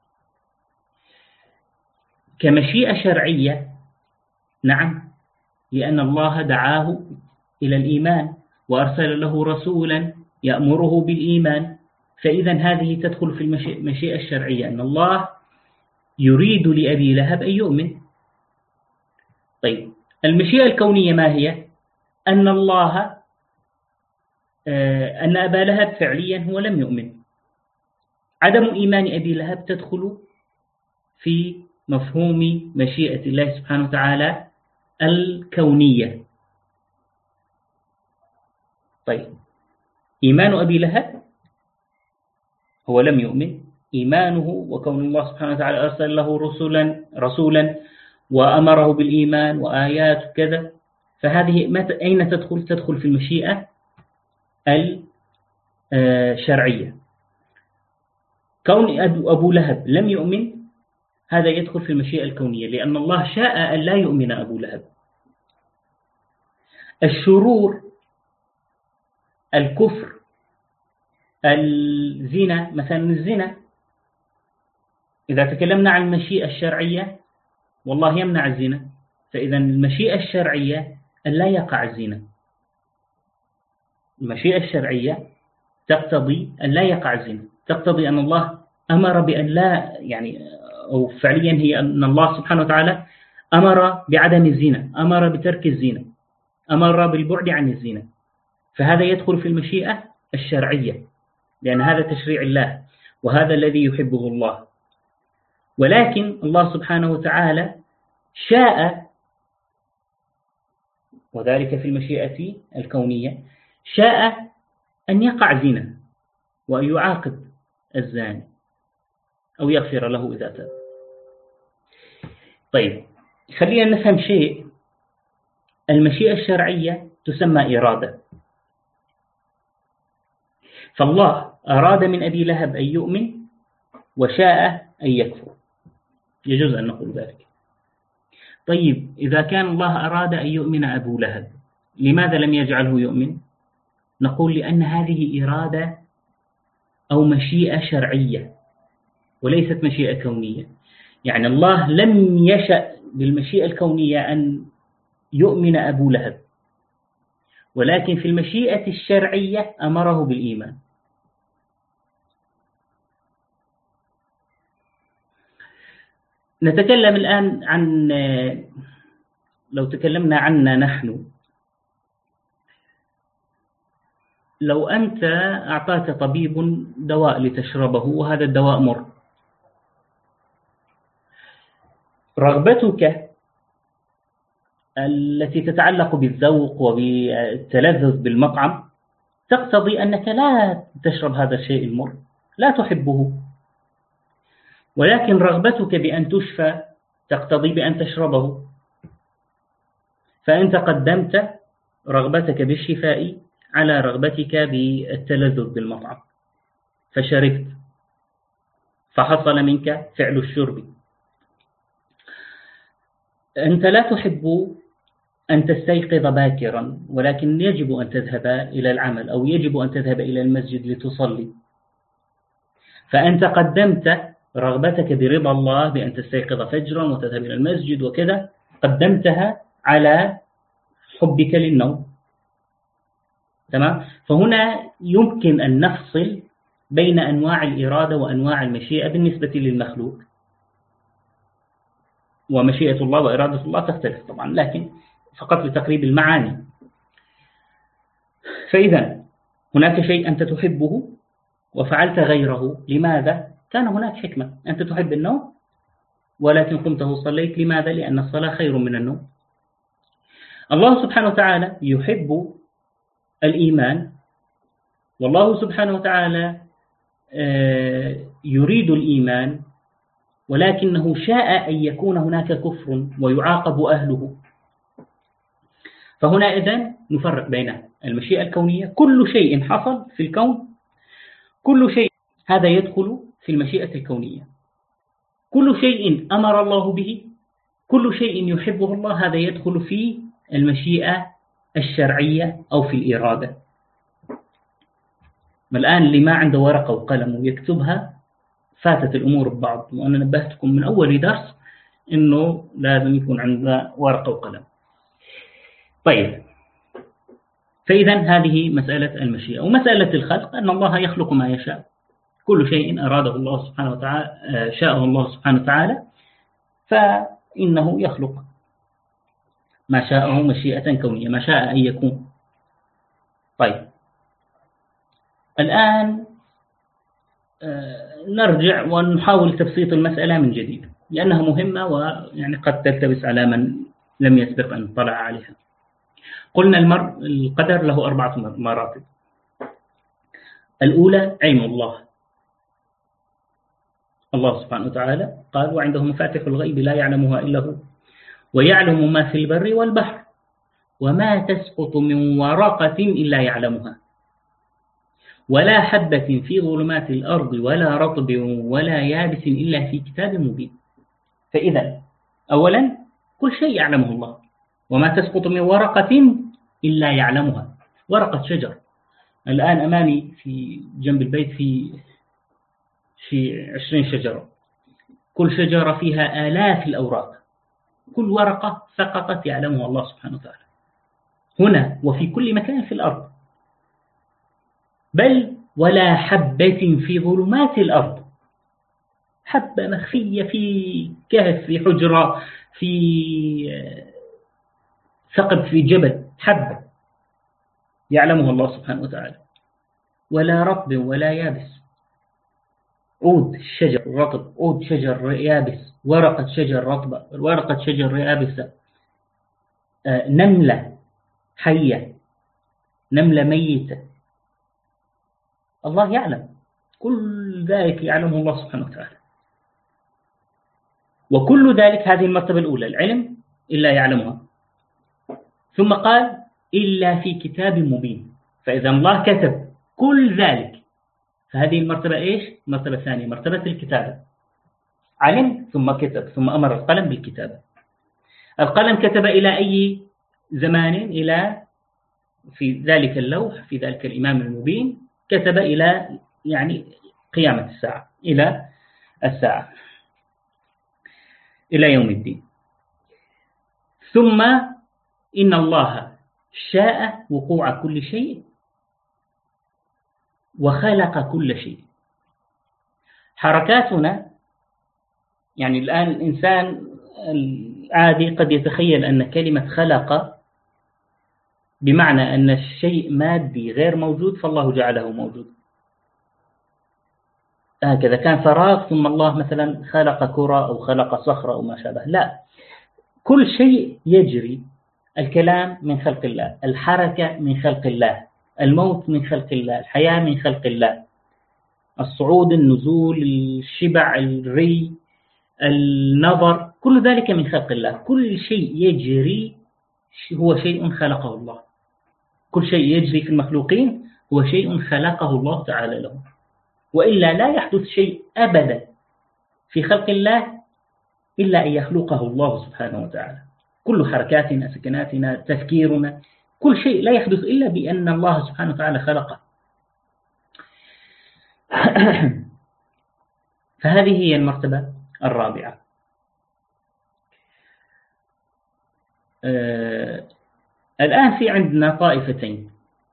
كمشيئة شرعية نعم، لأن الله دعاه إلى الإيمان وأرسل له رسولا يأمره بالإيمان. فإذا هذه تدخل في المشيئة الشرعية أن الله يريد لأبي لهب أن يؤمن. طيب المشيئة الكونية ما هي؟ أن الله أن أبا لهب فعليا هو لم يؤمن. عدم إيمان أبي لهب تدخل في مفهوم مشيئة الله سبحانه وتعالى الكونية. طيب إيمان أبي لهب هو لم يؤمن، إيمانه وكون الله سبحانه وتعالى أرسل له رسولا رسولا وأمره بالإيمان وآيات كذا. فهذه أين تدخل؟ تدخل في المشيئة الشرعية. كون أبو لهب لم يؤمن هذا يدخل في المشيئة الكونية، لأن الله شاء أن لا يؤمن أبو لهب. الشرور، الكفر، الزنا، مثلا الزنا إذا تكلمنا عن المشيئة الشرعية والله يمنع الزنا، فإذا المشيئة الشرعية أن لا يقع الزنا. المشيئة الشرعية تقتضي أن لا يقع الزنا، تقتضي أن الله أمر بأن لا، يعني أو فعليا هي أن الله سبحانه وتعالى أمر بعدم الزنا، أمر بترك الزنا، أمر بالبعد عن الزنا. فهذا يدخل في المشيئة الشرعية لأن هذا تشريع الله وهذا الذي يحبه الله. ولكن الله سبحانه وتعالى شاء، وذلك في المشيئة الكونية، شاء أن يقع زنا وأن يعاقب الزاني أو يغفر له إذا تاب. طيب خلينا نفهم شيء. المشيئة الشرعية تسمى إرادة. فالله أراد من أبي لهب أن يؤمن وشاء أن يكفر، يجوز أن نقول ذلك. طيب إذا كان الله أراد أن يؤمن أبو لهب لماذا لم يجعله يؤمن؟ نقول لأن هذه إرادة أو مشيئة شرعية وليست مشيئة كونية. يعني الله لم يشأ بالمشيئة الكونية أن يؤمن أبو لهب، ولكن في المشيئة الشرعية أمره بالإيمان. نتكلم الآن عن، لو تكلمنا عنا نحن، لو أنت أعطاك طبيب دواء لتشربه وهذا الدواء مر، رغبتك التي تتعلق بالذوق وبالتلذذ بالمطعم تقتضي أنك لا تشرب هذا الشيء المر، لا تحبه، ولكن رغبتك بأن تشفى تقتضي بأن تشربه، فأنت قدمت رغبتك بالشفاء على رغبتك بالتلذذ بالمطعم، فشربت فحصل منك فعل الشرب. أنت لا تحب أن تستيقظ باكرا، ولكن يجب أن تذهب إلى العمل أو يجب أن تذهب إلى المسجد لتصلي، فأنت قدمت رغبتك برضا الله بأن تستيقظ فجرا وتذهب إلى المسجد وكذا، قدمتها على حبك للنوم. تمام؟ فهنا يمكن أن نفصل بين أنواع الإرادة وأنواع المشيئة بالنسبة للمخلوق، ومشيئة الله وإرادة الله تختلف طبعا، لكن فقط لتقريب المعاني. فإذا هناك شيء أنت تحبه وفعلت غيره، لماذا؟ كان هناك حكمة، أنت تحب النوم ولكن قمت وصليت، لماذا؟ لأن الصلاة خير من النوم. الله سبحانه وتعالى يحب الإيمان، والله سبحانه وتعالى يريد الإيمان، ولكنه شاء أن يكون هناك كفر ويعاقب أهله. فهنا إذن نفرق بين المشيئة الكونية، كل شيء حصل في الكون، كل شيء هذا يدخل في المشيئة الكونية، كل شيء أمر الله به، كل شيء يحبه الله، هذا يدخل في المشيئة الشرعية أو في الإرادة. الآن اللي ما عنده ورقة وقلم ويكتبها فاتت الأمور ببعض، وأنا نبهتكم من أول درس إنه لازم يكون عندنا ورقة وقلم. طيب، فإذا هذه مسألة المشيئة. ومسألة الخلق أن الله يخلق ما يشاء، كل شيء أراده الله سبحانه وتعالى شاءه الله سبحانه وتعالى فإنه يخلق ما شاءه مشيئة كونية، ما شاء أن يكون. طيب، الآن نرجع ونحاول تبسيط المسألة من جديد، لأنها مهمة ويعني قد تلتبس على من لم يسبق أن طلع عليها. قلنا المر... القدر له أربعة مراتب. الأولى علم الله، الله سبحانه وتعالى قال: وعنده مفاتح الغيب لا يعلمها إلا هو، ويعلم ما في البر والبحر، وما تسقط من ورقة إلا يعلمها، ولا حبة في ظلمات الأرض ولا رطب ولا يابس إلا في كتاب مبين. فإذا أولا كل شيء يعلمه الله، وما تسقط من ورقة إلا يعلمها. ورقة شجر، الآن أمامي في جنب البيت في في عشرين شجرة، كل شجرة فيها آلاف الأوراق، كل ورقة سقطت يعلمها الله سبحانه وتعالى، هنا وفي كل مكان في الأرض. بل ولا حبة في ظلمات الأرض، حبة مخفية في كهف، في حجرة، في ثقب، في جبل، حبة يعلمها الله سبحانه وتعالى. ولا رطب ولا يابس، عود شجر رطب، عود شجر يابس، ورقة شجر رطبة، ورقة شجر يابسة، نملة حية، نملة ميتة، الله يعلم كل ذلك، يعلمه الله سبحانه وتعالى. وكل ذلك، هذه المرتبة الأولى، العلم إلا يعلمها. ثم قال: إلا في كتاب مبين. فإذا الله كتب كل ذلك، فهذه المرتبة إيش؟ المرتبة الثانية، مرتبة الكتابة. علم ثم كتب، ثم أمر القلم بالكتابة. القلم كتب إلى أي زمان؟ إلى في ذلك اللوح، في ذلك الإمام المبين، كتب إلى يعني قيامة الساعة، إلى الساعة، إلى يوم الدين. ثم إن الله شاء وقوع كل شيء وخلق كل شيء. حركاتنا، يعني الآن الإنسان العادي قد يتخيل أن كلمة خلق بمعنى أن الشيء مادي غير موجود فالله جعله موجود. هكذا كان فراغ ثم الله مثلا خلق كرة أو خلق صخرة أو ما شابه. لا، كل شيء يجري. الكلام من خلق الله، الحركة من خلق الله، الموت من خلق الله، الحياة من خلق الله، الصعود، النزول، الشبع، الري، النظر، كل ذلك من خلق الله. كل شيء يجري هو شيء خلقه الله. كل شيء يجري في المخلوقين هو شيء خلقه الله تعالى له، وإلا لا يحدث شيء أبدا في خلق الله إلا أن يخلقه الله سبحانه وتعالى. كل حركاتنا، سكناتنا، تفكيرنا، كل شيء لا يحدث إلا بأن الله سبحانه وتعالى خلقه. فهذه هي المرتبة الرابعة. آه الآن في عندنا طائفتين.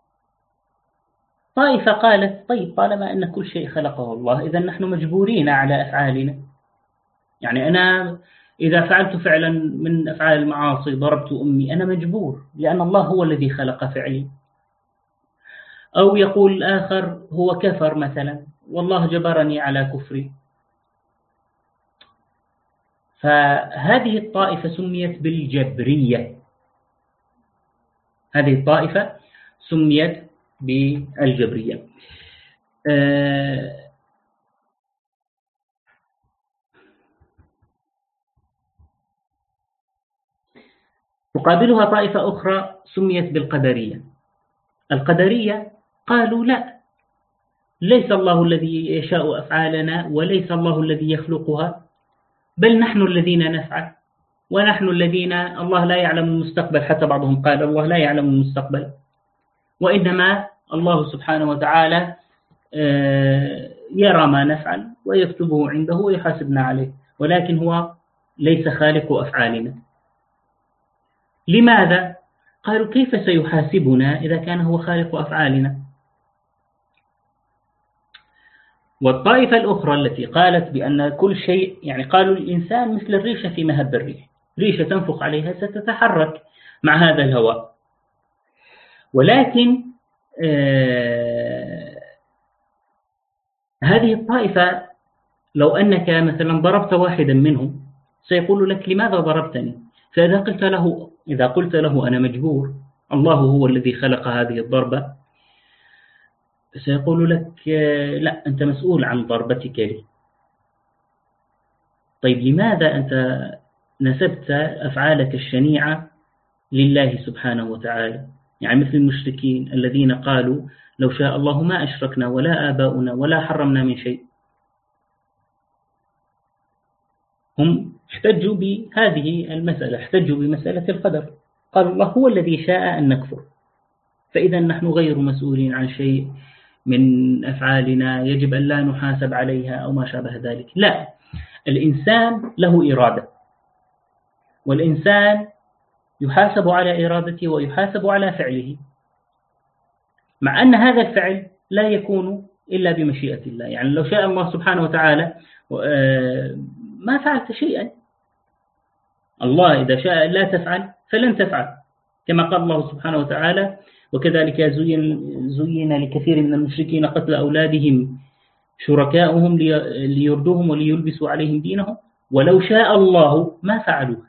طائفة قالت طيب طالما أن كل شيء خلقه الله إذا نحن مجبورين على أفعالنا. يعني أنا إذا فعلت فعلا من أفعال المعاصي، ضربت أمي، أنا مجبور لأن الله هو الذي خلق فعلي. أو يقول الآخر هو كفر مثلا والله جبرني على كفري. فهذه الطائفة سميت بالجبرية. هذه الطائفة سميت بالجبرية. أه تقابلها طائفة أخرى سميت بالقدرية. القدرية قالوا لا، ليس الله الذي يشاء أفعالنا وليس الله الذي يخلقها، بل نحن الذين نفعل، ونحن الذين الله لا يعلم المستقبل. حتى بعضهم قال الله لا يعلم المستقبل، وإنما الله سبحانه وتعالى يرى ما نفعل ويكتبه عنده ويحاسبنا عليه، ولكن هو ليس خالق أفعالنا. لماذا؟ قالوا كيف سيحاسبنا إذا كان هو خالق أفعالنا؟ والطائفة الأخرى التي قالت بأن كل شيء، يعني قالوا الإنسان مثل الريشة في مهب الريح، ريشة تنفخ عليها ستتحرك مع هذا الهواء. ولكن آه هذه الطائفة لو أنك مثلا ضربت واحدا منهم سيقول لك لماذا ضربتني؟ فإذا قلت له إذا قلت له أنا مجبور، الله هو الذي خلق هذه الضربة، سيقول لك لا أنت مسؤول عن ضربتك لي. طيب لماذا أنت نسبت أفعالك الشنيعة لله سبحانه وتعالى؟ يعني مثل المشركين الذين قالوا لو شاء الله ما أشركنا ولا آباؤنا ولا حرمنا من شيء. هم احتجوا بهذه المسألة، احتجوا بمسألة القدر، قالوا الله هو الذي شاء أن نكفر، فإذا نحن غير مسؤولين عن شيء من أفعالنا، يجب أن لا نحاسب عليها أو ما شابه ذلك. لا، الإنسان له إرادة، والإنسان يحاسب على إرادته ويحاسب على فعله، مع أن هذا الفعل لا يكون إلا بمشيئة الله. يعني لو شاء الله سبحانه وتعالى ما فعلت شيئا. الله إذا شاء لا تفعل فلن تفعل، كما قال الله سبحانه وتعالى وكذلك زين, زين لكثير من المشركين قتل أولادهم شركاؤهم ليردوهم وليلبسوا عليهم دينهم ولو شاء الله ما فعلوه.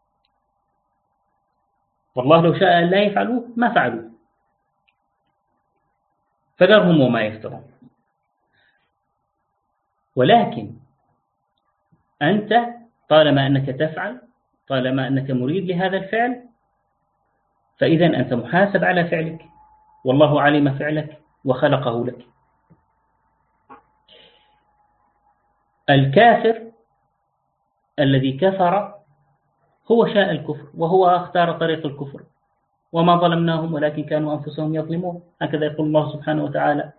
والله لو شاء لا يفعلوه ما فعلوه، فذرهم وما يفترون. ولكن أنت طالما أنك تفعل، طالما أنك مريد لهذا الفعل، فإذا أنت محاسب على فعلك، والله علم فعلك وخلقه لك. الكافر الذي كفر هو شاء الكفر وهو اختار طريق الكفر، وما ظلمناهم ولكن كانوا أنفسهم يظلمون، هكذا يقول الله سبحانه وتعالى.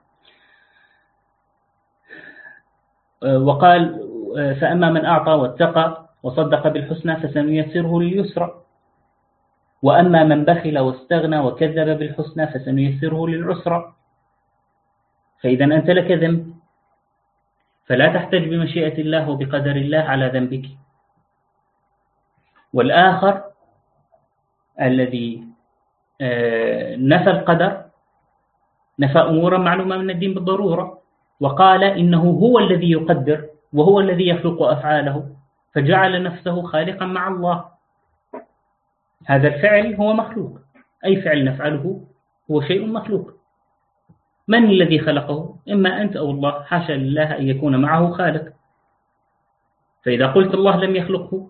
وقال فأما من أعطى واتقى وصدق بالحسنى فسنيسره لليسرى، وأما من بخل واستغنى وكذب بالحسنى فسنيسره للعسرى. فإذا أنت لك ذنب، فلا تحتج بمشيئة الله وبقدر الله على ذنبك. والآخر الذي نفى القدر، نفى أمورا معلومة من الدين بالضرورة، وقال إنه هو الذي يقدر وهو الذي يخلق أفعاله، فجعل نفسه خالقا مع الله. هذا الفعل هو مخلوق، أي فعل نفعله هو شيء مخلوق. من الذي خلقه؟ إما أنت أو الله، حاشا لله أن يكون معه خالق. فإذا قلت الله لم يخلقه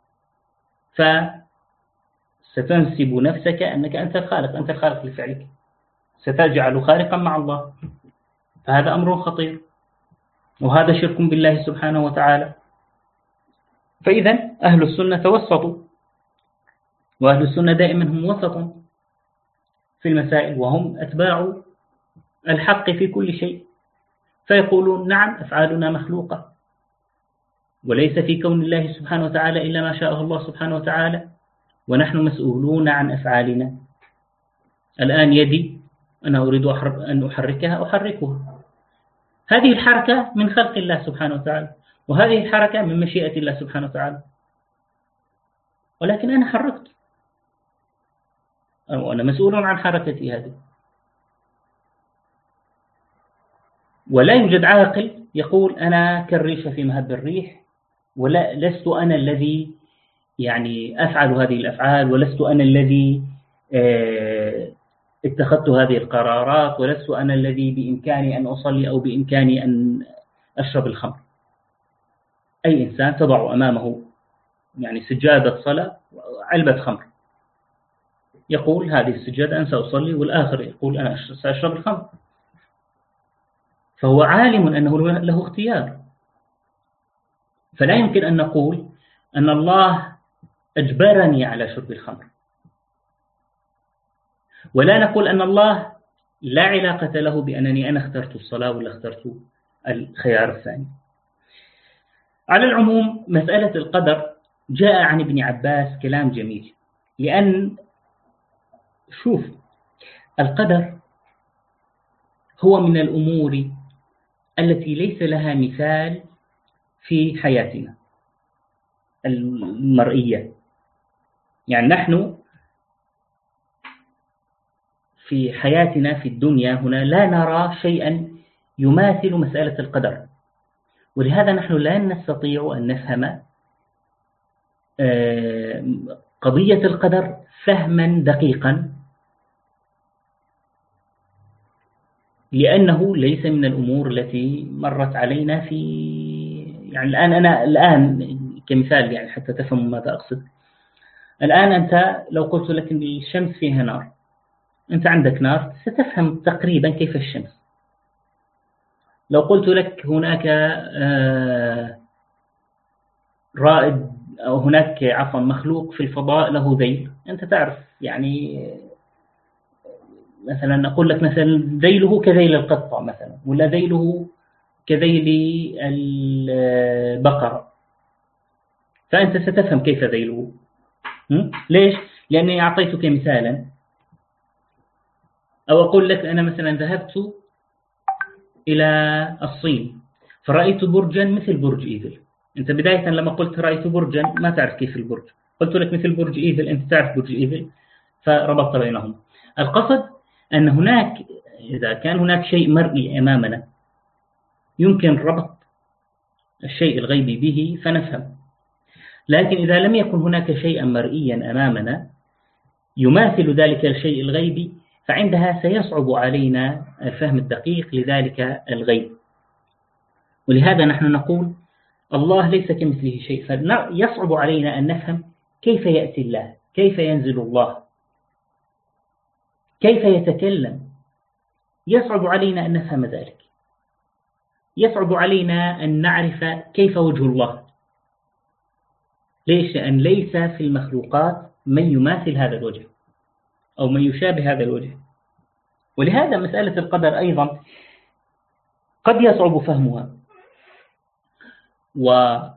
فستنسب نفسك أنك أنت الخالق، أنت الخالق لفعلك، ستجعل خالقا مع الله، فهذا أمر خطير، وهذا شرك بالله سبحانه وتعالى. فإذا أهل السنة توسطوا، وأهل السنة دائما هم وسط في المسائل، وهم أتباع الحق في كل شيء، فيقولون نعم أفعالنا مخلوقة، وليس في كون الله سبحانه وتعالى إلا ما شاءه الله سبحانه وتعالى، ونحن مسؤولون عن أفعالنا. الآن يدي أنا أريد أن أحركها أحركها، هذه الحركة من خلق الله سبحانه وتعالى، وهذه الحركة من مشيئة الله سبحانه وتعالى، ولكن أنا حركت، وأنا مسؤول عن حركتي هذه. ولا يوجد عاقل يقول أنا كالريشة في مهب الريح، ولا لست أنا الذي يعني أفعل هذه الأفعال، ولست أنا الذي اتخذت هذه القرارات، ولست أنا الذي بإمكاني أن أصلي أو بإمكاني أن أشرب الخمر. أي إنسان تضع أمامه يعني سجادة صلاة علبة خمر، يقول هذه السجادة أنا سأصلي، والآخر يقول أنا سأشرب الخمر، فهو عالم أنه له اختيار. فلا يمكن أن نقول أن الله أجبرني على شرب الخمر، ولا نقول أن الله لا علاقة له بأنني أنا اخترت الصلاة ولا اخترت الخيار الثاني. على العموم مسألة القدر جاء عن ابن عباس كلام جميل، لأن شوف القدر هو من الأمور التي ليس لها مثال في حياتنا المرئية. يعني نحن في حياتنا في الدنيا هنا لا نرى شيئا يماثل مسألة القدر، ولهذا نحن لا نستطيع أن نفهم قضية القدر فهما دقيقا، لأنه ليس من الأمور التي مرت علينا في يعني الآن أنا الآن كمثال يعني حتى تفهموا ماذا أقصد. الآن أنت لو قلت لك أن الشمس فيها نار، أنت عندك نار ستفهم تقريبا كيف الشمس. لو قلت لك هناك رائد أو هناك عفوا مخلوق في الفضاء له ذيل، أنت تعرف يعني مثلا أقول لك مثلا ذيله كذيل القطة مثلا، ولا ذيله كذيل البقرة، فأنت ستفهم كيف ذيله. ليش؟ لأني أعطيتك مثالا. أو أقول لك أنا مثلا ذهبت إلى الصين فرأيت برجا مثل برج إيفل. أنت بداية لما قلت رأيت برجا ما تعرف كيف البرج، قلت لك مثل برج إيفل، أنت تعرف برج إيفل، فربطت بينهم. القصد أن هناك إذا كان هناك شيء مرئي أمامنا يمكن ربط الشيء الغيبي به فنفهم، لكن إذا لم يكن هناك شيئا مرئيا أمامنا يماثل ذلك الشيء الغيبي فعندها سيصعب علينا الفهم الدقيق لذلك الغيب. ولهذا نحن نقول الله ليس كمثله شيء، فيصعب علينا أن نفهم كيف يأتي الله، كيف ينزل الله، كيف يتكلم، يصعب علينا أن نفهم ذلك. يصعب علينا أن نعرف كيف وجه الله. ليش؟ لأن ليس في المخلوقات من يماثل هذا الوجه أو من يشابه هذا الوجه. ولهذا مسألة القدر أيضا قد يصعب فهمها، ولهذا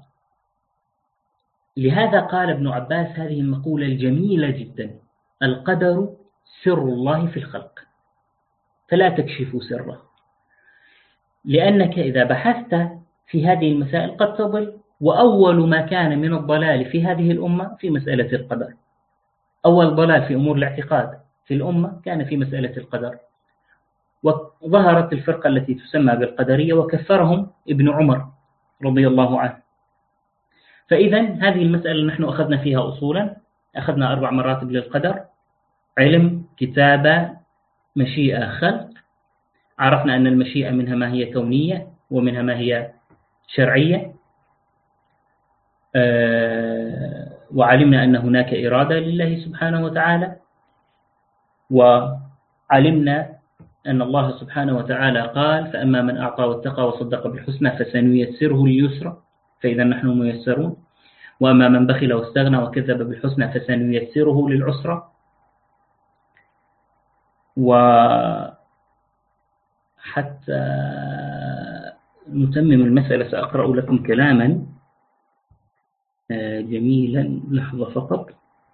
قال ابن عباس هذه المقولة الجميلة جدا: القدر سر الله في الخلق فلا تكشف سره. لأنك إذا بحثت في هذه المسائل قد تضل، وأول ما كان من الضلال في هذه الأمة في مسألة القدر. أول ضلال في أمور الاعتقاد في الأمة كان في مسألة القدر، وظهرت الفرقة التي تسمى بالقدرية وكفرهم ابن عمر رضي الله عنه. فإذا هذه المسألة نحن أخذنا فيها أصولا، أخذنا أربع مراتب للقدر: علم، كتابة، مشيئة، خلق. عرفنا أن المشيئة منها ما هي كونية ومنها ما هي شرعية، أه وعلمنا أن هناك إرادة لله سبحانه وتعالى، وعلمنا أن الله سبحانه وتعالى قال: فأما من أعطى واتقى وصدق بالحسنى فسنيسره لليسرى، فإذا نحن ميسرون. وأما من بخل واستغنى وكذب بالحسنى فسنيسره للعسرى. وحتى نتمم المسألة سأقرأ لكم كلاما جميلا، لحظة فقط.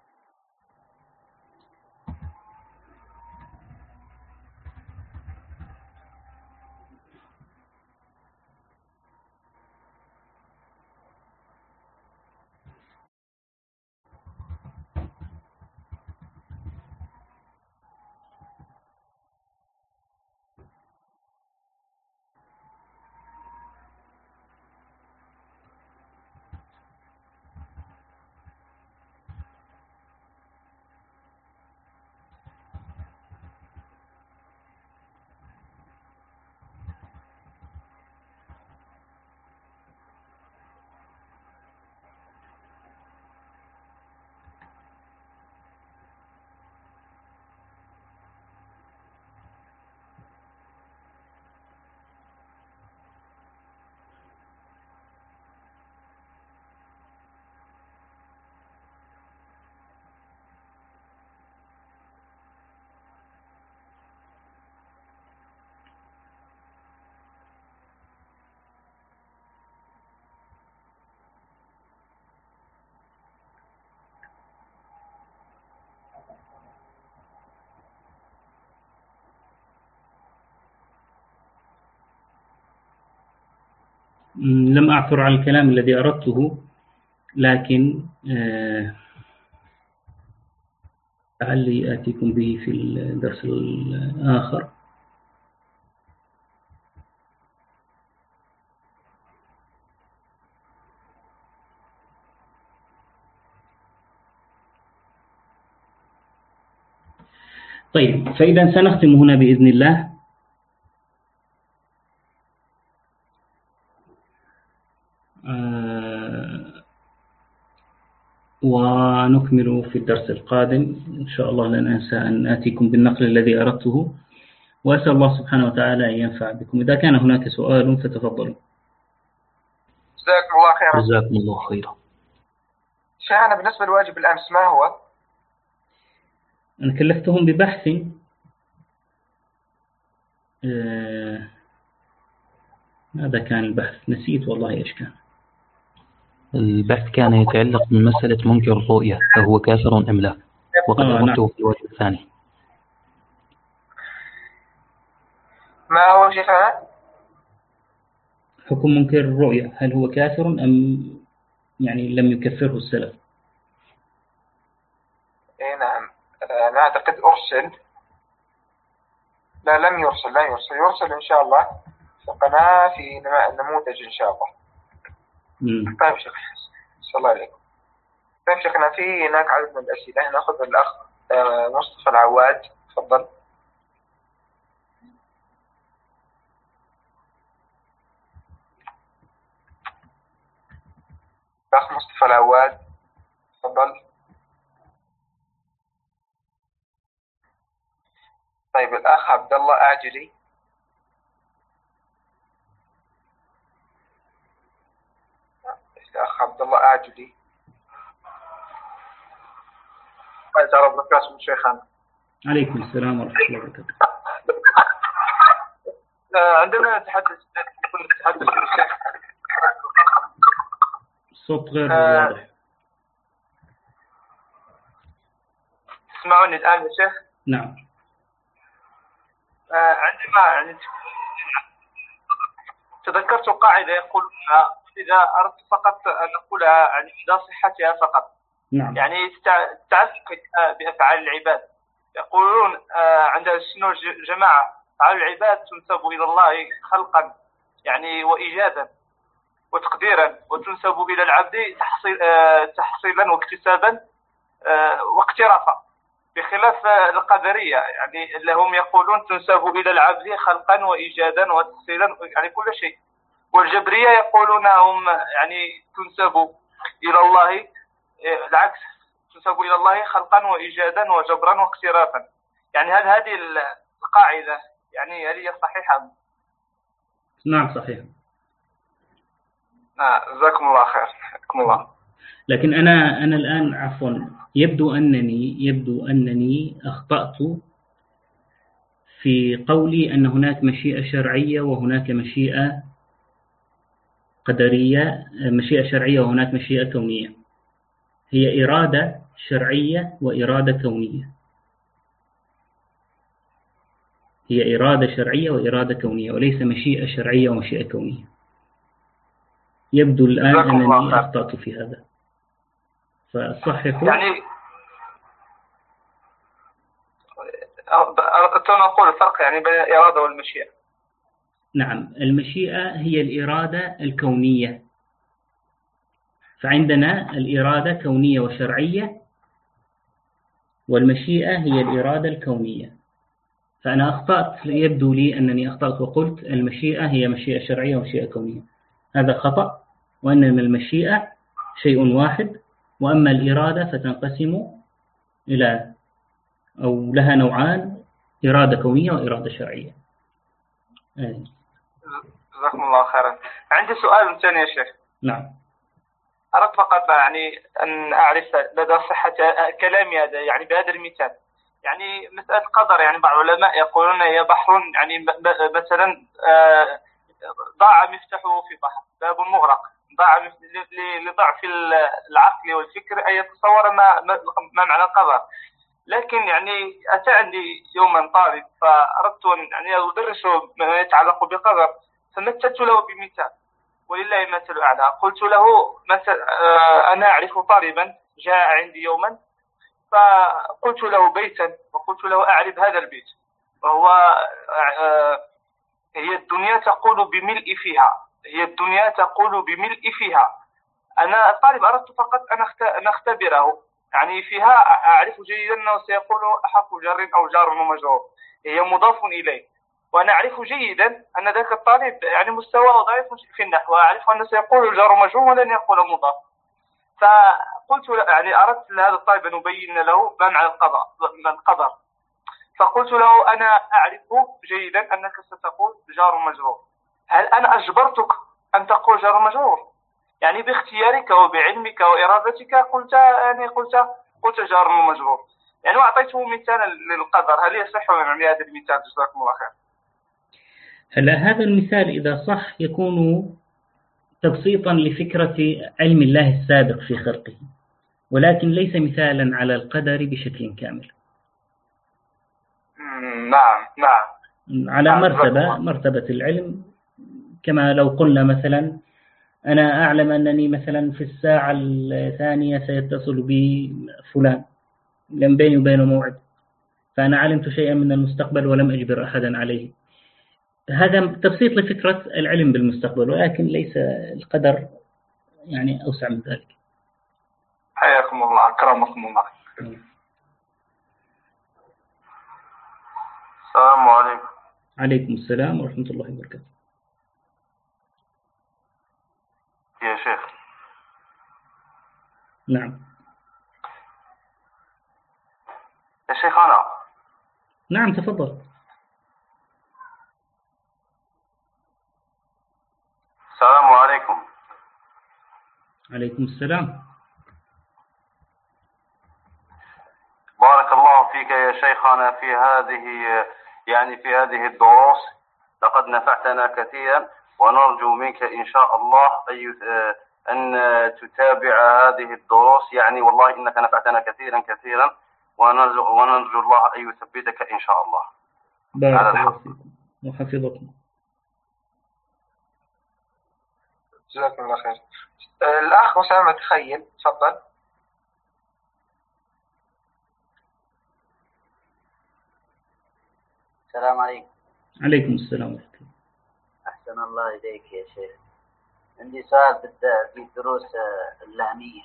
لم أعثر على الكلام الذي أردته، لكن لعلي آتيكم به في الدرس الآخر. طيب، فإذا سنختم هنا بإذن الله. ونكمل في الدرس القادم إن شاء الله. لن أنسى أن آتيكم بالنقل الذي أردته، وأسأل الله سبحانه وتعالى أن ينفع بكم. إذا كان هناك سؤال فتفضلوا. جزاكم الله خيرا. جزاكم الله خيرا. شيخنا، بالنسبة لواجب الأمس ما هو؟ أنا كلفتهم ببحث آه... ماذا كان البحث؟ نسيت والله إيش كان. البحث كان يتعلق بمسألة منكر الرؤية، فهو كافر أم لا؟ وقد أردته في الواجب الثاني. ما هو شيخنا؟ حكم منكر الرؤية، هل هو كافر أم يعني لم يكفره السلف؟ إيه نعم، أنا أعتقد أرسل. لا، لم يرسل لا يرسل يرسل إن شاء الله في قناة في نموذج إن شاء الله. مم. طيب شيخ، صلى الله عليكم. طيب شيخنا، في هناك عدد من الأسئلة، نأخذ الأخ مصطفى العواد، تفضل. الأخ مصطفى العواد، تفضل. طيب الأخ عبد الله أعجلي. الأخ عبد الله أعجلي. السلام عليكم ورحمة الله شيخنا. عليكم السلام ورحمة الله وبركاته. عندما نتحدث كل نتحدث الشيخ، الصوت غير آه واضح. تسمعوني الآن يا شيخ؟ نعم. آه عندما يعني تذكرت قاعدة يقول إذا أردت فقط أن أقولها يعني إذا صحتها فقط. نعم. يعني تعلق بأفعال العباد. يقولون عند السنة جماعة أفعال العباد تنسب إلى الله خلقا يعني وإيجادا وتقديرا، وتنسب إلى العبد تحصيل تحصيلا واكتسابا واقترافا، بخلاف القدرية يعني لهم يقولون تنسب إلى العبد خلقا وإيجادا وتحصيلا يعني كل شيء. والجبرية يقولون هم يعني تنسب إلى الله العكس، تنسب إلى الله خلقا وإيجادا وجبرا واقترافا. يعني هل هذه القاعدة يعني هل هي صحيحة؟ نعم صحيح. آه جزاكم الله خير. جزاكم الله. لكن أنا أنا الآن عفوا يبدو أنني يبدو أنني أخطأت في قولي أن هناك مشيئة شرعية وهناك مشيئة قدرية، مشيئة شرعية وهناك مشيئة كونية. هي إرادة شرعية وإرادة كونية. هي إرادة شرعية وإرادة كونية، وليس مشيئة شرعية ومشيئة كونية. يبدو الآن أنني أخطأت في هذا، فصححوا. يعني أردت أن أقول الفرق يعني بين الإرادة والمشيئة. نعم، المشيئة هي الإرادة الكونية، فعندنا الإرادة كونية وشرعية، والمشيئة هي الإرادة الكونية. فأنا أخطأت، يبدو لي أنني أخطأت وقلت المشيئة هي مشيئة شرعية ومشيئة كونية. هذا خطأ، وأن المشيئة شيء واحد، وأما الإرادة فتنقسم إلى أو لها نوعان، إرادة كونية وإرادة شرعية. جزاكم الله خيرا. عندي سؤال ثاني يا شيخ. نعم. أردت فقط يعني أن أعرف لدى صحة كلامي هذا يعني بهذا المثال. يعني مسألة القدر، يعني بعض العلماء يقولون هي بحر، يعني مثلا ضاع مفتاحه في بحر، باب مغرق، ضاع لضعف العقل والفكر أن يتصور ما ما معنى القدر. لكن يعني أتى عندي يوما طالب فأردت أن يعني أدرسه ما يتعلق بالقدر، فمثلت له بمثال ولله المثل الأعلى. قلت له مثل أنا أعرف طالبا جاء عندي يوما فقلت له بيتا وقلت له أعرف هذا البيت، وهو هي الدنيا تقول بملء فيها، هي الدنيا تقول بملء فيها. أنا الطالب أردت فقط أن أختبره، يعني فيها أعرف جيدا أنه سيقول حرف جر أو جار ومجرور، هي مضاف إليه، وأنا أعرف جيدا أن ذاك الطالب يعني مستواه ضعيف في النحو، وأعرف أنه سيقول جار ومجرور ولن يقول مضاف. فقلت يعني أردت لهذا الطالب أن أبين له ما معنى القضاء القدر، فقلت له أنا أعرف جيدا أنك ستقول جار ومجرور، هل أنا أجبرتك أن تقول جار ومجرور؟ يعني باختيارك وبعلمك وإرادتك قلت يعني قلت قلت جار ومجرور، يعني وأعطيته مثالا للقدر. هل يصح من هذا المثال؟ جزاكم الله خير. هلا هذا المثال إذا صح يكون تبسيطا لفكرة علم الله السابق في خلقه، ولكن ليس مثالا على القدر بشكل كامل. نعم نعم. على مرتبة مرتبة العلم، كما لو قلنا مثلا أنا أعلم أنني مثلا في الساعة الثانية سيتصل بي فلان، لم بيني وبينه موعد، فأنا علمت شيئا من المستقبل ولم أجبر أحدا عليه. هذا تبسيط لفكرة العلم بالمستقبل، ولكن ليس القدر يعني أوسع من ذلك. حياكم الله، أكرمكم الله. السلام عليكم. عليكم السلام ورحمة الله وبركاته. يا شيخ. نعم. يا شيخ أنا. نعم تفضل. السلام عليكم. عليكم السلام. بارك الله فيك يا شيخنا في هذه يعني في هذه الدروس، لقد نفعتنا كثيرا، ونرجو منك إن شاء الله أن تتابع هذه الدروس، يعني والله إنك نفعتنا كثيرا كثيرا، ونرجو, ونرجو الله أن يثبتك إن شاء الله. بارك الله فيكم وحفظكم. جزاكم الله خير. الأخ أسامة تخيل، تفضل. السلام عليكم. عليكم السلام ورحمة الله. أحسن الله إليك يا شيخ. عندي سؤال في الدروس اللامية.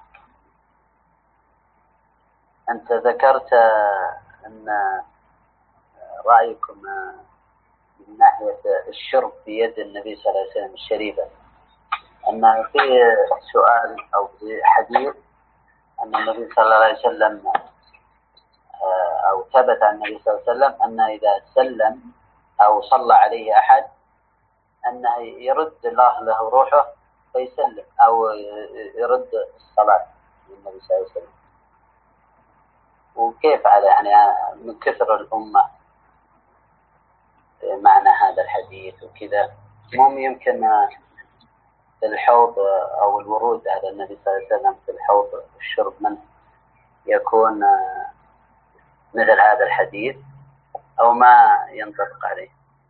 أنت ذكرت أن رأيكم من ناحية الشرب في يد النبي صلى الله عليه وسلم الشريفة، أن في سؤال أو في حديث أن النبي صلى الله عليه وسلم أو ثبت عن النبي صلى الله عليه وسلم أن إذا سلم أو صلى عليه أحد أنه يرد الله له روحه فيسلم أو يرد الصلاة للنبي صلى الله عليه وسلم. وكيف هذا يعني من كثر الأمة معنى هذا الحديث وكذا، مو يمكن الحوض أو الورود على النبي صلى الله عليه وسلم في الحوض والشرب منه يكون مثل هذا الحديث أو ما ينطبق عليه؟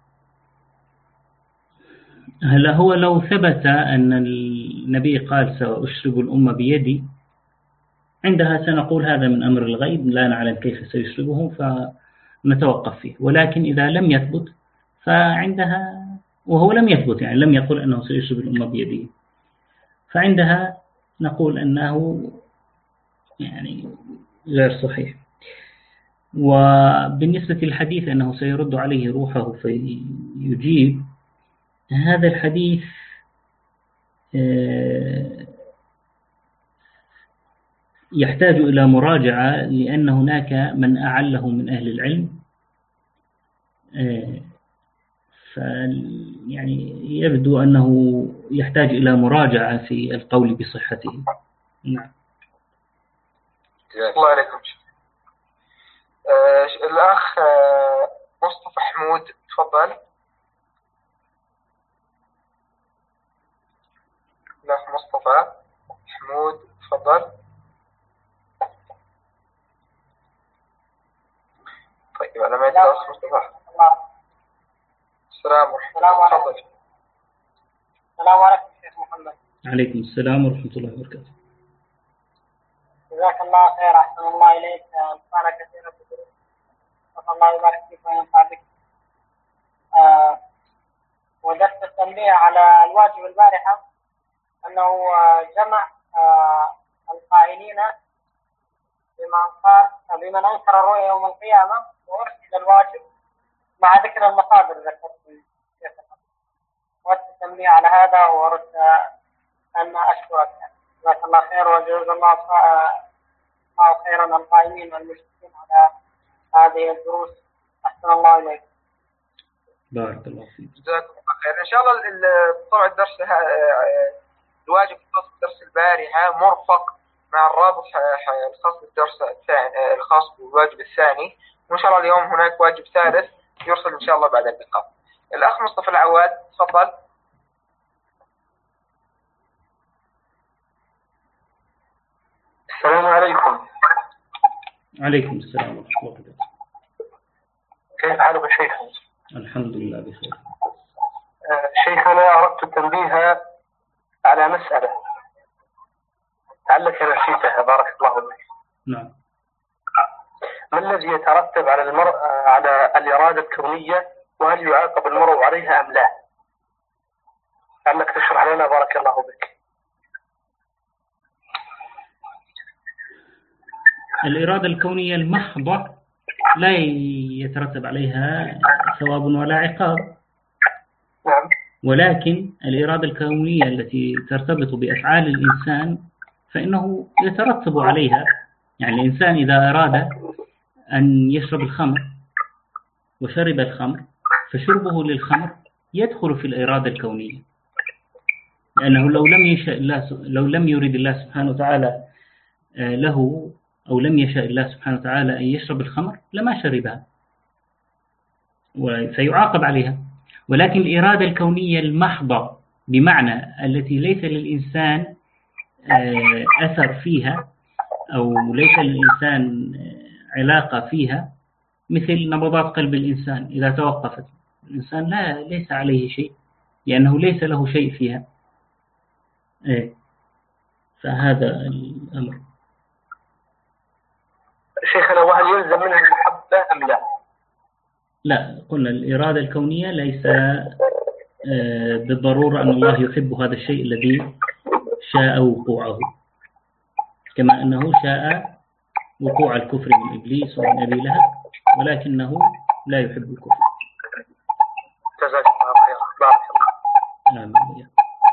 هلا هو لو ثبت أن النبي قال سأشرب الأمة بيدي، عندها سنقول هذا من أمر الغيب لا نعلم كيف سيشربه فنتوقف فيه. ولكن إذا لم يثبت فعندها، وهو لم يثبت يعني لم يقل أنه سيشرب الأمة بيده، فعندها نقول أنه يعني غير صحيح. وبالنسبة للحديث أنه سيرد عليه روحه فيجيب، هذا الحديث يحتاج إلى مراجعة، لأن هناك من أعله من أهل العلم، يعني يبدو أنه يحتاج إلى مراجعة في القول بصحته. نعم. الله عليكم. آه الأخ آه مصطفى حمود تفضل. الأخ مصطفى حمود تفضل. طيب أنا ما أدري الأخ مصطفى. السلام ورحمة الله. تفضل. السلام عليكم شيخ محمد. عليكم السلام ورحمة الله وبركاته. جزاك الله خير، أحسن الله إليك، أنفعنا كثيرا بالدروس، نسأل الله يبارك فيك وينفع بك. آه ودرس التنبيه على الواجب البارحة أنه جمع آه القائلين بمن قال بمن أنكر الرؤيا يوم القيامة وأرسل الواجب مع ذكر المصادر ذكرت وأردت التنبيه على هذا، وأردت أن أشكرك. جزاك الله خير وجزا الله خيرا القائمين والمشرفين على هذه الدروس، أحسن الله إليك. بارك الله فيك. جزاكم الله خير. إن شاء الله طبعا الدرس الواجب الخاص بالدرس البارحة مرفق مع الرابط الخاص بالدرس الثاني الخاص بالواجب الثاني، وإن شاء الله اليوم هناك واجب ثالث يرسل إن شاء الله بعد اللقاء. الأخ مصطفى العواد تفضل. السلام عليكم. عليكم السلام ورحمة الله وبركاته. كيف حالك شيخ؟ الحمد لله بخير. شيخ أنا أردت التنبيه على مسألة لعلك نسيتها بارك الله فيك. نعم. ما الذي يترتب على المرء على الإرادة الكونية، وهل يعاقب المرء عليها أم لا؟ لعلك تشرح لنا بارك الله بك. الإرادة الكونية المحضة لا يترتب عليها ثواب ولا عقاب. نعم. ولكن الإرادة الكونية التي ترتبط بأفعال الإنسان فإنه يترتب عليها، يعني الإنسان إذا أراد أن يشرب الخمر وشرب الخمر فشربه للخمر يدخل في الإرادة الكونية، لأنه لو لم يشاء الله لو لم يريد الله سبحانه وتعالى له أو لم يشاء الله سبحانه وتعالى أن يشرب الخمر لما شربها وسيعاقب عليها. ولكن الإرادة الكونية المحضة بمعنى التي ليس للإنسان أثر فيها أو ليس للإنسان علاقة فيها، مثل نبضات قلب الإنسان إذا توقفت الإنسان لا ليس عليه شيء لأنه ليس له شيء فيها. فهذا الأمر. شيخنا وهل يلزم منها المحبة أم لا؟ لا، قلنا الإرادة الكونية ليس بالضرورة أن الله يحب هذا الشيء الذي شاء وقوعه، كما أنه شاء وقوع الكفر من إبليس ومن أبي لهب، ولكنه لا يحب الكفر. جزاك الله خير. بارك الله. آمين.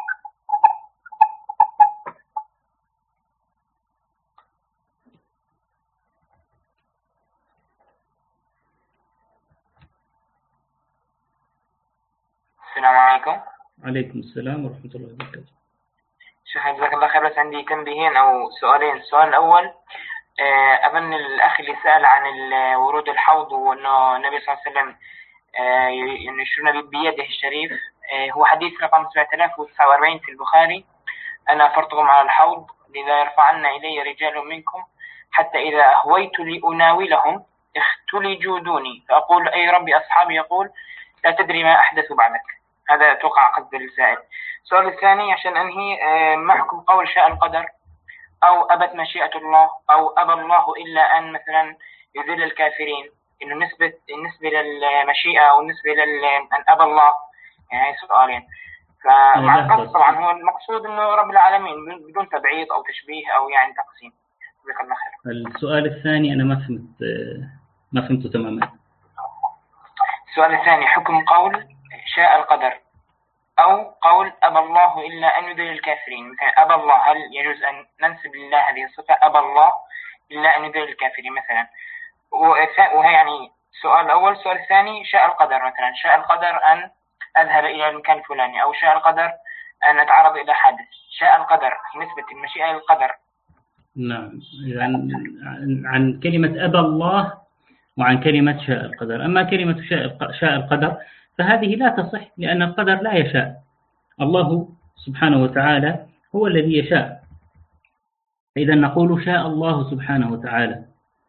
السلام عليكم. عليكم السلام ورحمة الله وبركاته. شيخ جزاك الله خير، بس عندي تنبيهين أو سؤالين. السؤال الأول، أظن الأخ اللي سأل عن ورود الحوض وأنه النبي صلى الله عليه وسلم ينشرنا بيده الشريف، هو حديث رقم سبعة آلاف وتسعة وأربعين في البخاري: أنا أفرطكم على الحوض لذا يرفعن إلي رجال منكم حتى إذا أهويت لأناولهم اختلجوا دوني فأقول أي ربي أصحابي، يقول لا تدري ما أحدث بعدك. هذا توقع قصد السائل. السؤال الثاني عشان أنهي، ما حكم قول شاء القدر أو أبت مشيئة الله أو أبى الله إلا أن مثلا يذل الكافرين، إنه نسبة النسبة للمشيئة أو النسبة لل أن أبى الله، يعني سؤالين. فمع القصد طبعا هو المقصود إنه رب العالمين بدون تبعيض أو تشبيه أو يعني تقسيم. جزاك الله خير. السؤال الثاني أنا ما فهمت ما فهمته تماما. السؤال الثاني، حكم قول شاء القدر أو قول أبى الله إلا أن يذل الكافرين. مثلا أبى الله، هل يجوز أن ننسب لله هذه الصفة أبى الله إلا أن يذل الكافرين مثلا؟ وهي يعني السؤال الأول. السؤال الثاني، شاء القدر، مثلا شاء القدر أن أذهب إلى المكان الفلاني، أو شاء القدر أن أتعرض إلى حادث. شاء القدر نسبة المشيئة للقدر. نعم، عن عن كلمة أبى الله وعن كلمة شاء القدر. أما كلمة شاء القدر فهذه لا تصح، لأن القدر لا يشاء، الله سبحانه وتعالى هو الذي يشاء. إذا نقول شاء الله سبحانه وتعالى،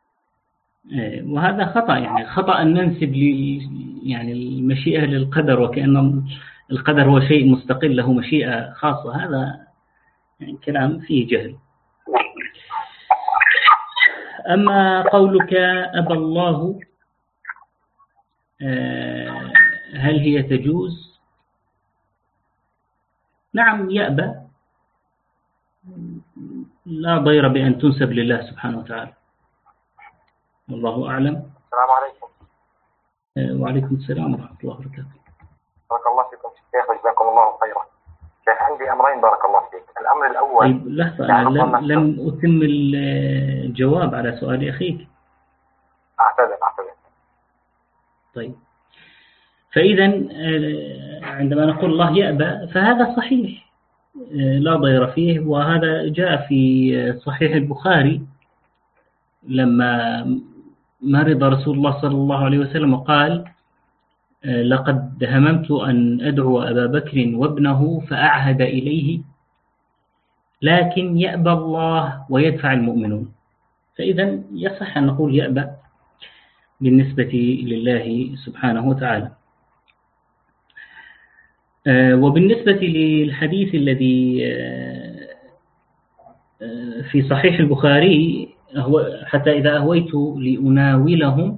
وهذا خطأ، يعني خطأ أن ننسب يعني المشيئة للقدر وكأن القدر هو شيء مستقل له مشيئة خاصة. هذا يعني كلام فيه جهل. أما قولك أبى الله، هل هي تجوز؟ نعم يأبى، لا ضير بأن تنسب لله سبحانه وتعالى، والله أعلم. السلام عليكم. وعليكم السلام ورحمة الله وبركاته. بارك الله فيكم شيخ، جزاكم الله خيرا. شيخ عندي أمرين بارك الله فيك. الأمر الأول، طيب لحظة، أنا لم, لم أتم الجواب على سؤال أخيك. أعتذر أعتذر. طيب، فإذا عندما نقول الله يأبى فهذا صحيح لا ضير فيه، وهذا جاء في صحيح البخاري لما مرض رسول الله صلى الله عليه وسلم وقال لقد هممت أن أدعو أبا بكر وابنه فأعهد إليه لكن يأبى الله ويدفع المؤمنون. فإذا يصح أن نقول يأبى بالنسبة لله سبحانه وتعالى. وبالنسبة للحديث الذي في صحيح البخاري حتى إذا أهويت لأناولهم،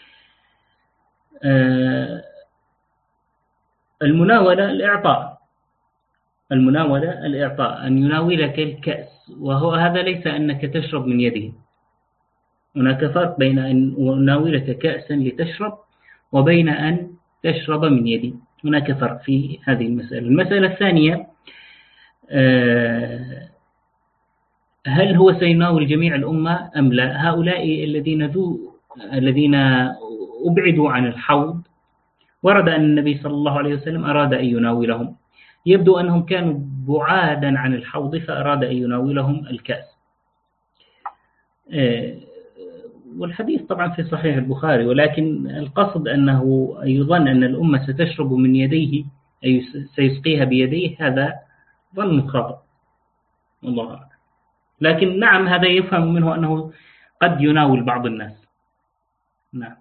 المناولة الإعطاء، المناولة الإعطاء أن يناولك الكأس، وهو هذا ليس أنك تشرب من يده. هناك فرق بين أن أناولك كأسا لتشرب وبين أن تشرب من يدي، هناك فرق في هذه المسألة. المسألة الثانية، هل هو سيناول جميع الأمة أم لا؟ هؤلاء الذين ذو الذين أبعدوا عن الحوض ورد أن النبي صلى الله عليه وسلم أراد أن يناولهم، يبدو أنهم كانوا بعادا عن الحوض فأراد أن يناولهم الكأس. والحديث طبعا في صحيح البخاري، ولكن القصد أنه يظن أن الأمة ستشرب من يديه أي سيسقيها بيديه، هذا ظن خاطئ والله أعلم. لكن نعم هذا يفهم منه أنه قد يناول بعض الناس. نعم.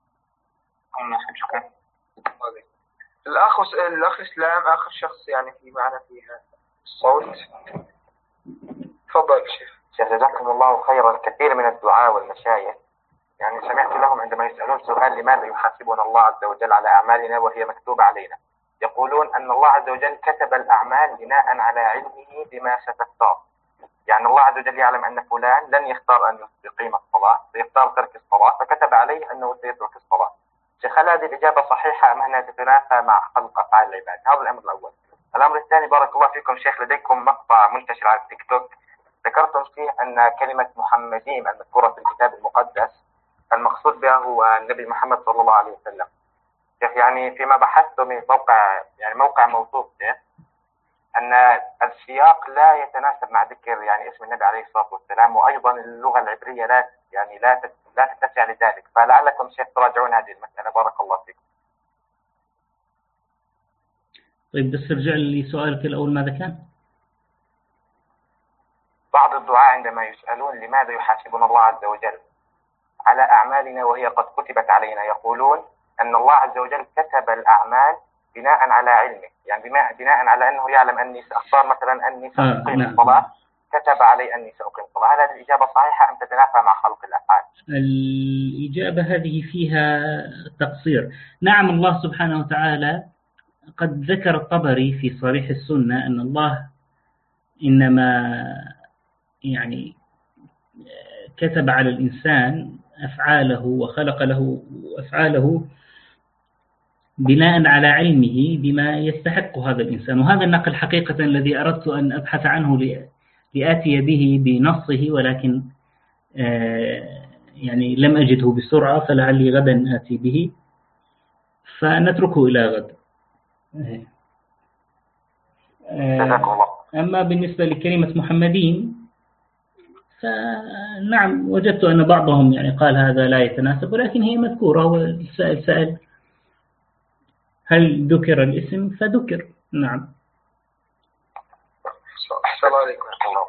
الأخ الأخ إسلام آخر شخص يعني في معنا في الصوت. تفضل شيخ. جزاكم الله خيرا. الكثير من الدعاء والمشايخ يعني سمعت لهم عندما يسألون سؤال لماذا يحاسبنا الله عز وجل على أعمالنا وهي مكتوبة علينا، يقولون أن الله عز وجل كتب الأعمال بناء على علمه بما ستختار. يعني الله عز وجل يعلم أن فلان لن يختار أن يقيم الصلاة، سيختار ترك الصلاة، فكتب عليه أنه سيترك الصلاة. شيخ هل هذه الإجابة صحيحة أم أنها تتنافى مع خلق أفعال العباد؟ هذا الأمر الأول. الأمر الثاني بارك الله فيكم شيخ، لديكم مقطع منتشر على التيك توك ذكرتم فيه أن كلمة محمدين المذكورة في الكتاب المقدس المقصود بها هو النبي محمد صلى الله عليه وسلم. شيخ يعني فيما بحثت من موقع يعني موقع موثوق أن السياق لا يتناسب مع ذكر يعني اسم النبي عليه الصلاة والسلام، وأيضا اللغة العبرية لا يعني لا لا تتسع لذلك، فلعلكم شيخ تراجعون هذه المسألة بارك الله فيكم. طيب بس ارجع لي سؤالك الأول ماذا كان؟ بعض الدعاء عندما يسألون لماذا يحاسبنا الله عز وجل على أعمالنا وهي قد كتبت علينا، يقولون أن الله عز وجل كتب الأعمال بناء على علمه، يعني بناء على أنه يعلم أني سأختار مثلا أني سأقيم آه الصلاة، كتب علي أني سأقيم الصلاة. هل هذه الإجابة صحيحة أم تتنافى مع خلق الأفعال؟ الإجابة هذه فيها تقصير. نعم الله سبحانه وتعالى قد ذكر الطبري في صريح السنة أن الله إنما يعني كتب على الإنسان أفعاله وخلق له أفعاله بناء على علمه بما يستحق هذا الإنسان. وهذا النقل حقيقة الذي أردت أن أبحث عنه لآتي به بنصه، ولكن يعني لم أجده بسرعة، فلعلي غدا آتي به، فنتركه إلى غد. أما بالنسبة لكلمة محمدين فنعم وجدت أن بعضهم يعني قال هذا لا يتناسب، ولكن هي مذكورة. هو السائل سأل هل ذكر الاسم فذكر. نعم. أحسن الله عليكم.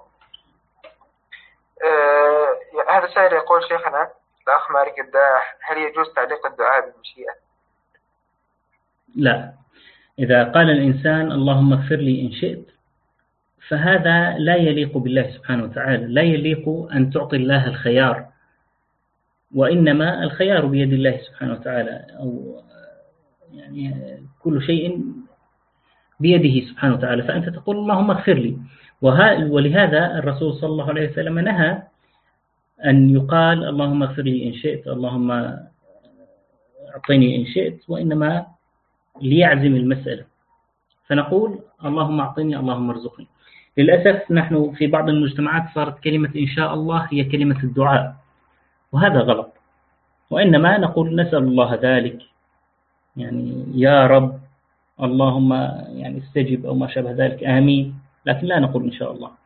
أه هذا سائل يقول شيخنا الأخ مالك الداح، هل يجوز تعليق الدعاء بالمشيئة؟ لا، إذا قال الإنسان اللهم اغفر لي إن شئت فهذا لا يليق بالله سبحانه وتعالى، لا يليق أن تعطي الله الخيار، وإنما الخيار بيد الله سبحانه وتعالى، أو يعني كل شيء بيده سبحانه وتعالى. فأنت تقول اللهم اغفر لي، ولهذا الرسول صلى الله عليه وسلم نهى أن يقال اللهم اغفر لي إن شئت، اللهم أعطيني إن شئت، وإنما ليعزم المسألة فنقول اللهم أعطيني اللهم ارزقني. للأسف نحن في بعض المجتمعات صارت كلمة إن شاء الله هي كلمة الدعاء، وهذا غلط، وإنما نقول نسأل الله ذلك، يعني يا رب اللهم يعني استجب أو ما شابه ذلك، آمين، لكن لا نقول إن شاء الله.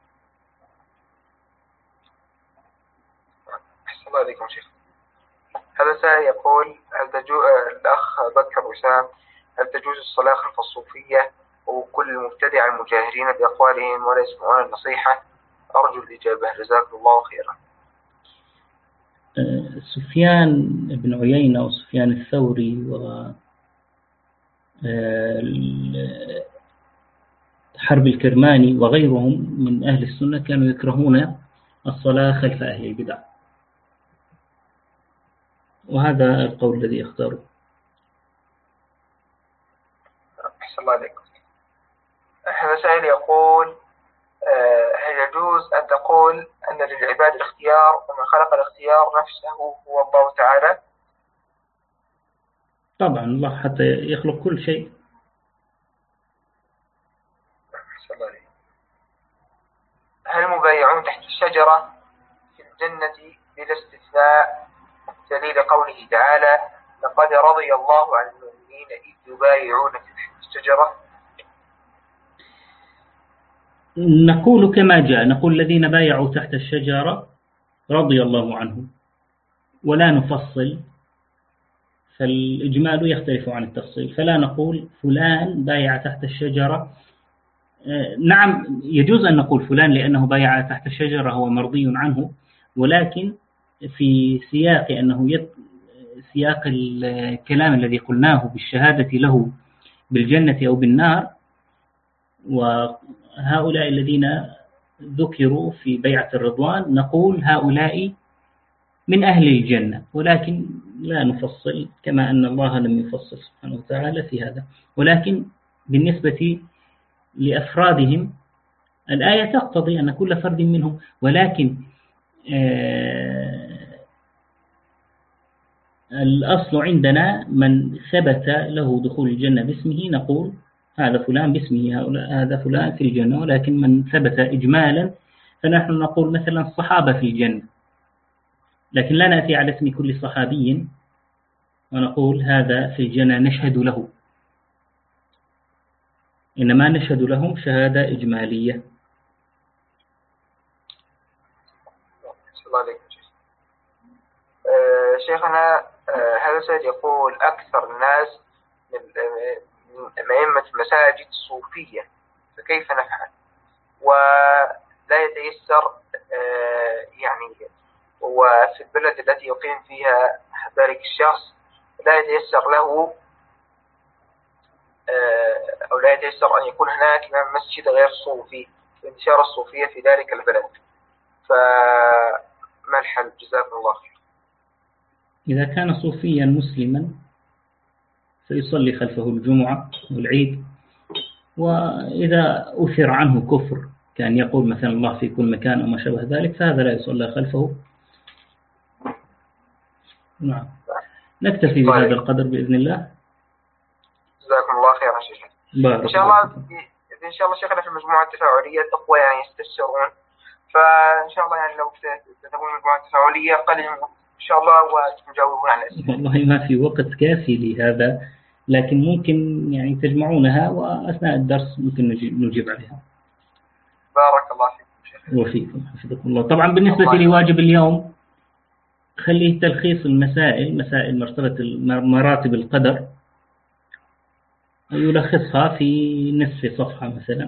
أحسن الله عليكم شيخ. هذا سائل يقول هل تجوز الأخ بكر وسام هل تجوز الصلاة خلف الصوفية وكل المبتدع المجاهرين بأقوالهم ولا يسمعون النصيحة؟ أرجو الإجابة جزاكم الله خيرا. سفيان بن عيينة وسفيان الثوري و حرب الكرماني وغيرهم من أهل السنة كانوا يكرهون الصلاة خلف أهل البدع، وهذا القول الذي اختاره. أحسن الله عليكم. هذا سائل يقول هل يجوز أن تقول أن للعباد الاختيار ومن خلق الاختيار نفسه هو الله تعالى؟ طبعا الله حتى يخلق كل شيء. أحسن الله عليكم. هل المبايعون تحت الشجرة في الجنة بلا استثناء دليل قوله تعالى لقد رضي الله عن المؤمنين إذ يبايعونك تحت الشجرة؟ نقول كما جاء، نقول الذين بايعوا تحت الشجرة رضي الله عنهم، ولا نفصل، فالإجمال يختلف عن التفصيل، فلا نقول فلان بايع تحت الشجرة. نعم يجوز أن نقول فلان لأنه بايع تحت الشجرة هو مرضي عنه، ولكن في سياق أنه يت... سياق الكلام الذي قلناه بالشهادة له بالجنة أو بالنار، وهؤلاء الذين ذكروا في بيعة الرضوان نقول هؤلاء من أهل الجنة، ولكن لا نفصل كما أن الله لم يفصل سبحانه وتعالى في هذا. ولكن بالنسبة لأفرادهم الآية تقتضي أن كل فرد منهم، ولكن آه الأصل عندنا من ثبت له دخول الجنة باسمه نقول هذا فلان باسمه، هذا فلان في الجنة. ولكن من ثبت إجمالا فنحن نقول مثلا الصحابة في الجنة، لكن لا نأتي على اسم كل صحابي ونقول هذا في الجنة نشهد له، إنما نشهد لهم شهادة إجمالية. آه شيخنا، آه هذا سيد يقول أكثر الناس من أئمة المساجد صوفية، فكيف نفعل؟ ولا يتيسر آه يعني وفي البلد التي يقيم فيها ذلك الشخص لا يتيسر له آه أو لا يتيسر أن يكون هناك مسجد غير صوفي انتشار الصوفية في ذلك البلد، فما الحل؟ جزاكم الله خير. إذا كان صوفيا مسلما فيصلي خلفه الجمعة والعيد، وإذا أثر عنه كفر كان يقول مثلا الله في كل مكان أو ما شابه ذلك فهذا لا يصلى خلفه. نعم، نكتفي بهذا القدر بإذن الله. جزاكم الله خير يا شيخ. إن شاء الله إن شاء الله شيخنا في المجموعة التفاعلية الأخوة يعني يستفسرون، فإن شاء الله يعني لو تتابعون المجموعة التفاعلية قليل إن شاء الله وتجاوبون على الأسئلة. والله ما في وقت كافي لهذا، لكن ممكن يعني تجمعونها وأثناء الدرس ممكن نجيب عليها. بارك الله فيكم شيخ. وفيكم حفظكم الله. طبعا بالنسبة الله لواجب اليوم خليه تلخيص المسائل، مسائل مرتبة مراتب القدر يلخصها في نصف صفحة مثلا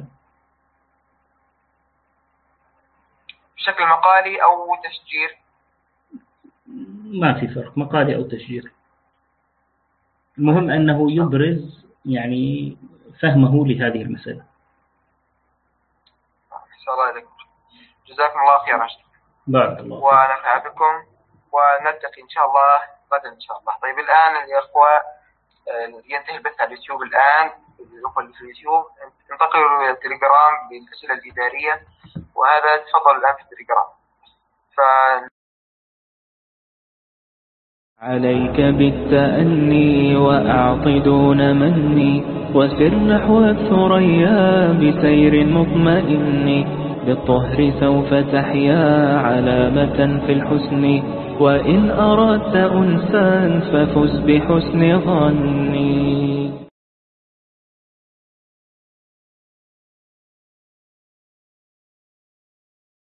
بشكل مقالي أو تشجير. ما في فرق مقالي أو تشجير، المهم أنه يبرز يعني فهمه لهذه المسألة. إن شاء الله عليكم. جزاكم الله خيرا. بارك الله ونفع بكم، ونلتقي إن شاء الله غدا إن شاء الله. طيب الآن يا أخوة ينتهي البث على اليوتيوب الآن، الأخوة اللي في اليوتيوب انتقلوا إلى التليجرام بالأسئلة الإدارية، وهذا تفضل الآن في التليجرام. ف عليك بالتأني وأعط دون مني، وسر نحو الثريا بسير مطمئن، بالطهر سوف تحيا علامة في الحسن، وإن أردت أنسا ففز بحسن ظني.